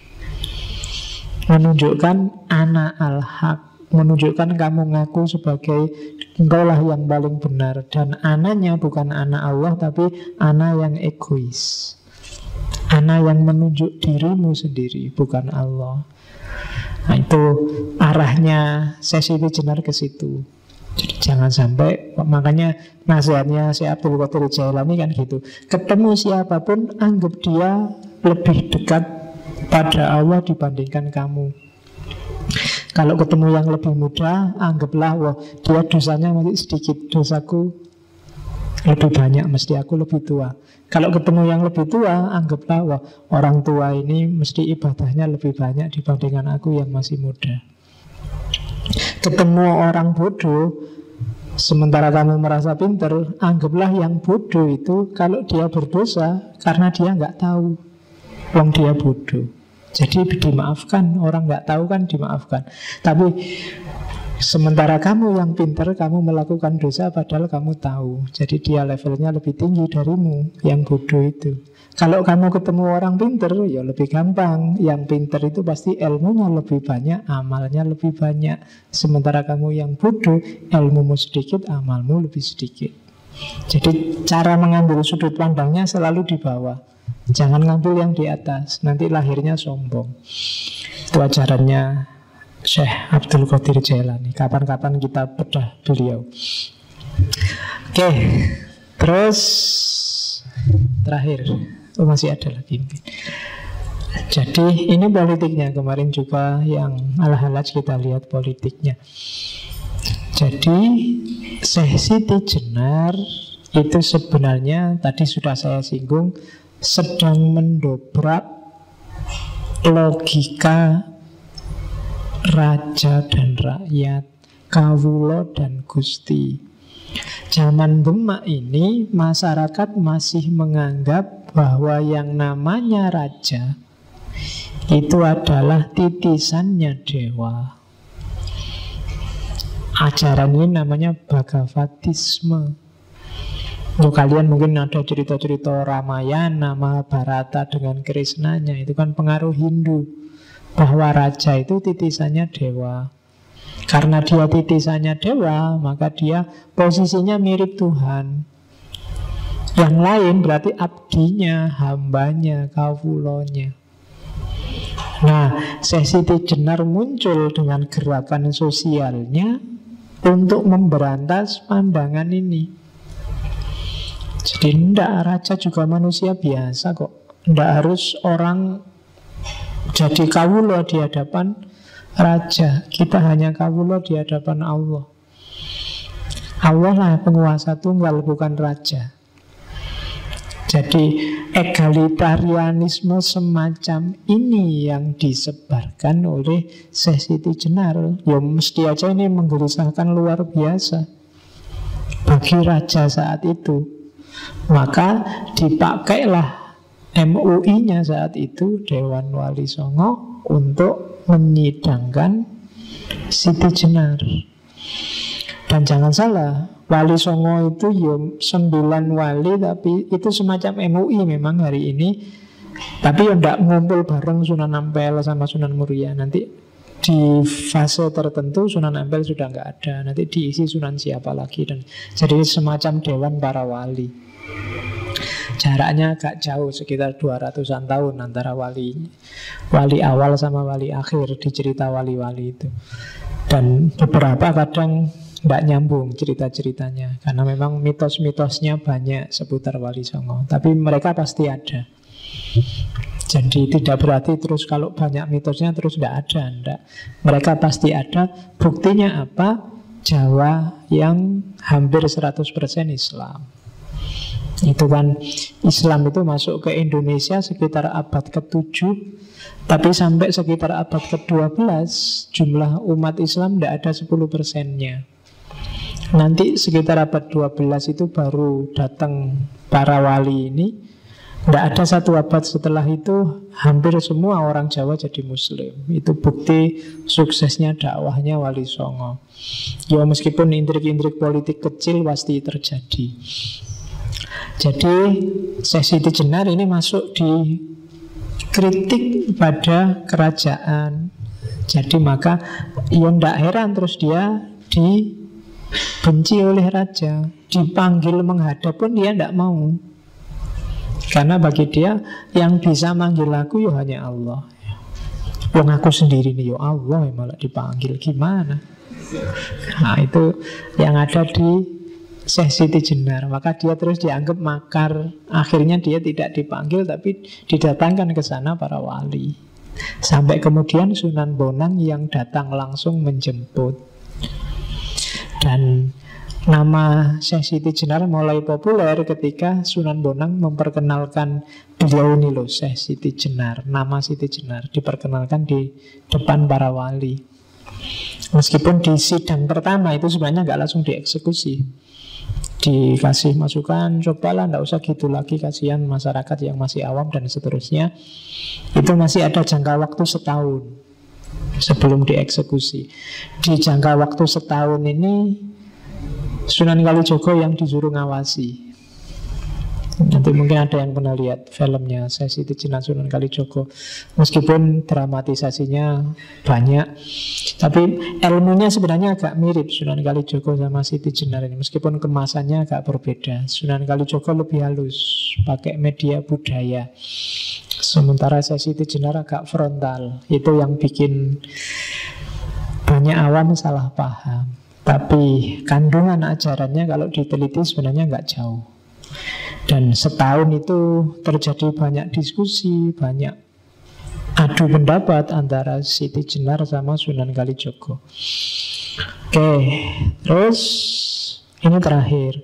menunjukkan anak al-haq, menunjukkan kamu ngaku sebagai engkaulah yang paling benar. Dan anaknya bukan anak Allah, tapi anak yang egois, anak yang menunjuk dirimu sendiri, bukan Allah. Nah, itu arahnya sesi Jenar ke situ. Jadi jangan sampai, makanya nasihatnya si Abdul Qadir Jailani kan gitu. Ketemu siapapun, anggap dia lebih dekat pada Allah dibandingkan kamu. Kalau ketemu yang lebih muda, anggaplah wah dia dosanya masih sedikit, dosaku lebih banyak, mesti aku lebih tua. Kalau ketemu yang lebih tua, anggaplah wah orang tua ini mesti ibadahnya lebih banyak dibandingkan aku yang masih muda. Ketemu orang bodoh, sementara kamu merasa pintar, anggaplah yang bodoh itu kalau dia berdosa karena dia nggak tahu, wong dia bodoh. Jadi dimaafkan, orang nggak tahu kan dimaafkan. Tapi sementara kamu yang pintar, kamu melakukan dosa padahal kamu tahu. Jadi dia levelnya lebih tinggi darimu, yang bodoh itu. Kalau kamu ketemu orang pintar, ya lebih gampang. Yang pintar itu pasti ilmunya lebih banyak, amalnya lebih banyak. Sementara kamu yang bodoh, ilmumu sedikit, amalmu lebih sedikit. Jadi cara mengambil sudut pandangnya selalu di bawah. Jangan ngambil yang di atas, nanti lahirnya sombong. Itu ajarannya Syekh Abdul Qadir Jailani. Kapan-kapan kita bedah beliau. Oke, terus terakhir, masih ada lagi. Jadi ini politiknya. Kemarin juga yang Al-Halaj kita lihat politiknya. Jadi Syekh Siti Jenar itu sebenarnya tadi sudah saya singgung, sedang mendobrak logika raja dan rakyat, kawulo dan gusti. Zaman Demak ini masyarakat masih menganggap bahwa yang namanya raja itu adalah titisannya dewa. Ajaran ini namanya Bhagavatisme. Kalian mungkin ada cerita-cerita Ramayana, Mahabharata dengan Krishnanya. Itu kan pengaruh Hindu, bahwa raja itu titisannya dewa. Karena dia titisannya dewa, maka dia posisinya mirip Tuhan. Yang lain berarti abdinya, hambanya, kawulonya. Nah, Syekh Siti Jenar muncul dengan gerakan sosialnya untuk memberantas pandangan ini. Jadi tidak, raja juga manusia biasa kok. Tidak harus orang jadi kawulo di hadapan raja. Kita hanya kawulo di hadapan Allah. Allah lah penguasa tunggal, bukan raja. Jadi egalitarianisme semacam ini yang disebarkan oleh Syekh Siti Jenar. Ya mesti aja ini menggelisahkan luar biasa bagi raja saat itu. Maka dipakailah MUI-nya saat itu, Dewan Wali Songo, untuk menyidangkan Siti Jenar. Dan jangan salah, Wali Songo itu ya 9 wali, tapi itu semacam MUI memang hari ini. Tapi ya tidak ngumpul bareng Sunan Ampel sama Sunan Muria. Nanti di fase tertentu Sunan Ampel sudah nggak ada, nanti diisi Sunan siapa lagi. Dan jadi semacam Dewan para wali. Jaraknya agak jauh, sekitar 200-an tahun antara wali awal sama wali akhir di cerita wali-wali itu. Dan beberapa kadang tidak nyambung cerita-ceritanya, karena memang mitos-mitosnya banyak seputar Wali Songo. Tapi mereka pasti ada. Jadi tidak berarti terus kalau banyak mitosnya terus tidak ada, enggak. Mereka pasti ada. Buktinya apa? Jawa yang hampir 100% Islam. Itu kan Islam itu masuk ke Indonesia sekitar abad ke-7, tapi sampai sekitar abad ke-12 jumlah umat Islam tidak ada 10%-nya. Nanti sekitar abad 12 itu baru datang para wali ini. Tidak ada satu abad setelah itu hampir semua orang Jawa jadi Muslim. Itu bukti suksesnya dakwahnya Wali Songo. Ya meskipun intrik-intrik politik kecil pasti terjadi. Jadi Syekh Siti Jenar ini masuk di kritik pada kerajaan. Jadi maka ya tidak heran terus dia dibenci oleh raja. Dipanggil menghadap pun dia tidak mau. Karena bagi dia yang bisa manggil aku ya hanya Allah. Wong aku sendiri nih ya Allah yang malah dipanggil, gimana? Nah itu yang ada di Syekh Siti Jenar. Maka dia terus dianggap makar. Akhirnya dia tidak dipanggil tapi didatangkan ke sana para wali. Sampai kemudian Sunan Bonang yang datang langsung menjemput. Dan nama Syekh Siti Jenar mulai populer ketika Sunan Bonang memperkenalkan beliau ini loh, Syekh Siti Jenar. Nama Siti Jenar diperkenalkan di depan para wali. Meskipun di sidang pertama itu sebenarnya nggak langsung dieksekusi, dikasih masukan, cobalah nggak usah gitu lagi, kasihan masyarakat yang masih awam dan seterusnya. Itu masih ada jangka waktu setahun sebelum dieksekusi. Di jangka waktu setahun ini Sunan Kalijogo yang disuruh ngawasi. Nanti mungkin ada yang pernah lihat filmnya Syekh Siti Jenar Sunan Kalijogo. Meskipun dramatisasinya banyak, tapi ilmunya sebenarnya agak mirip Sunan Kalijogo sama Siti Jenar ini. Meskipun kemasannya agak berbeda. Sunan Kalijogo lebih halus, pakai media budaya. Sementara Syekh Siti Jenar agak frontal. Itu yang bikin banyak awam salah paham. Tapi kandungan ajarannya kalau diteliti sebenarnya nggak jauh. Dan setahun itu terjadi banyak diskusi, banyak adu pendapat antara Siti Jenar sama Sunan Kalijogo. Oke, terus ini terakhir.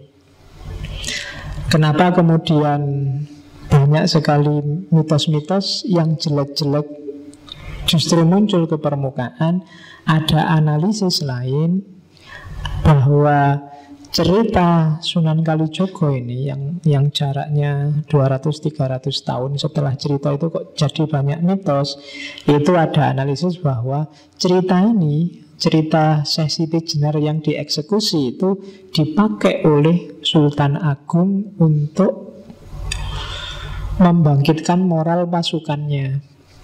Kenapa kemudian banyak sekali mitos-mitos yang jelek-jelek justru muncul ke permukaan? Ada analisis lain bahwa cerita Sunan Kalijogo ini yang jaraknya 200-300 tahun setelah cerita itu kok jadi banyak mitos. Itu ada analisis bahwa cerita ini, cerita Syekh Siti Jenar yang dieksekusi itu dipakai oleh Sultan Agung untuk membangkitkan moral pasukannya.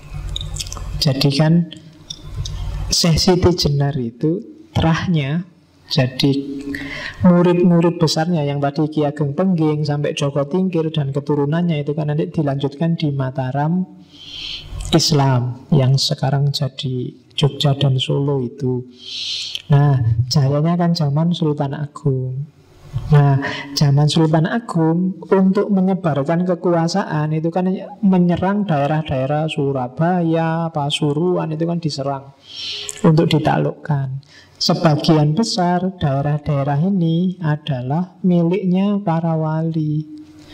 Jadi kan Syekh Siti Jenar itu terahnya, jadi murid-murid besarnya yang tadi Ki Ageng Pengging sampai Joko Tingkir dan keturunannya itu kan nanti dilanjutkan di Mataram Islam yang sekarang jadi Jogja dan Solo itu. Nah, jayanya kan zaman Sultan Agung. Nah, zaman Sultan Agung untuk menyebarkan kekuasaan itu kan menyerang daerah-daerah Surabaya, Pasuruan itu kan diserang untuk ditaklukkan. Sebagian besar daerah-daerah ini adalah miliknya para wali.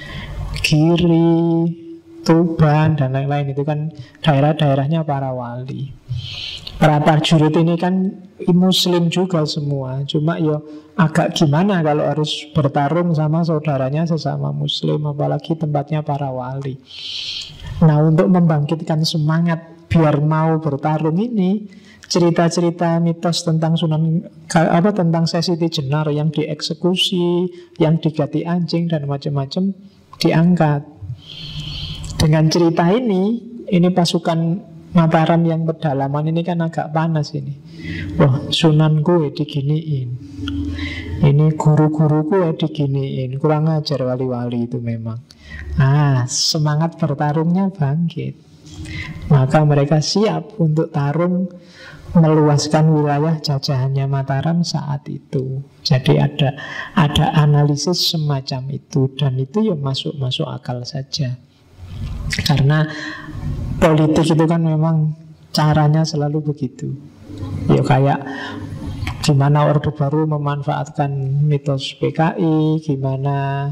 Giri, Tuban, dan lain-lain itu kan daerah-daerahnya para wali. Para prajurit ini kan Muslim juga semua. Cuma ya agak gimana kalau harus bertarung sama saudaranya sesama Muslim, apalagi tempatnya para wali. Nah, untuk membangkitkan semangat biar mau bertarung ini, cerita-cerita mitos tentang tentang Syekh Siti Jenar yang dieksekusi, yang diganti anjing dan macam-macam diangkat. Dengan cerita ini pasukan Mataram yang pedalaman ini kan agak panas ini. Wah, sunanku diginiin, ini guru-guruku diginiin. Kurang ajar wali-wali itu memang. Semangat bertarungnya bangkit. Maka mereka siap untuk tarung meluaskan wilayah jajahannya Mataram saat itu. Jadi ada analisis semacam itu. Dan itu ya masuk akal saja. Karena politik itu kan memang caranya selalu begitu. Ya kayak gimana Orde Baru memanfaatkan mitos PKI, gimana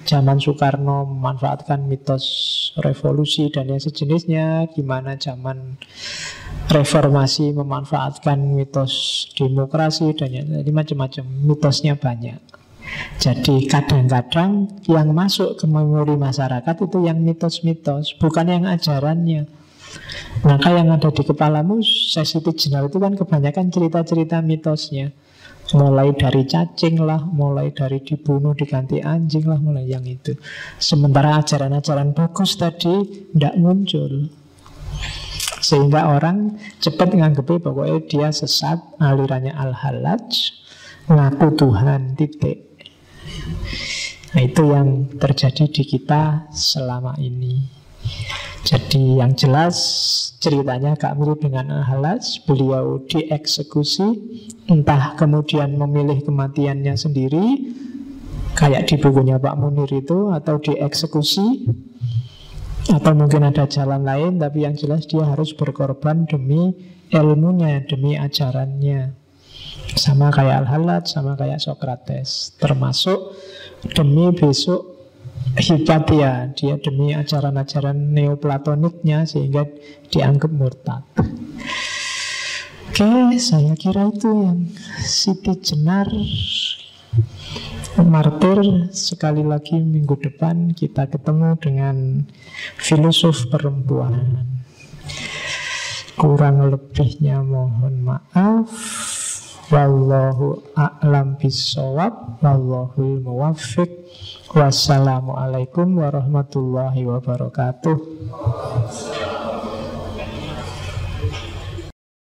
zaman Soekarno memanfaatkan mitos revolusi dan yang sejenisnya, gimana zaman reformasi memanfaatkan mitos demokrasi dan jadi macam-macam, mitosnya banyak. Jadi kadang-kadang yang masuk ke memori masyarakat itu yang mitos-mitos, bukan yang ajarannya. Maka yang ada di kepalamu Sesiti Jenar itu kan kebanyakan cerita-cerita mitosnya. Mulai dari cacing lah, mulai dari dibunuh diganti anjing lah, mulai yang itu. Sementara ajaran-ajaran bagus tadi tidak muncul. Sehingga orang cepat menganggapnya pokoknya dia sesat, alirannya Al-Hallaj, ngaku Tuhan, titik. Nah, itu yang terjadi di kita selama ini. Jadi yang jelas ceritanya agak mirip dengan Al-Hallaj. Beliau dieksekusi, entah kemudian memilih kematiannya sendiri kayak di bukunya Pak Munir itu, atau dieksekusi, atau mungkin ada jalan lain. Tapi yang jelas dia harus berkorban demi ilmunya, demi ajarannya. Sama kayak Al-Hallaj, sama kayak Sokrates. Termasuk demi besok Hipatia, dia demi ajaran-ajaran neoplatoniknya sehingga dianggap murtad. Oke, saya kira itu yang Siti Jenar martir. Sekali lagi minggu depan kita ketemu dengan filosof perempuan. Kurang lebihnya mohon maaf. Wallahu a'lam bishawab, wallahul muwaffiq. Wassalamualaikum warahmatullahi wabarakatuh.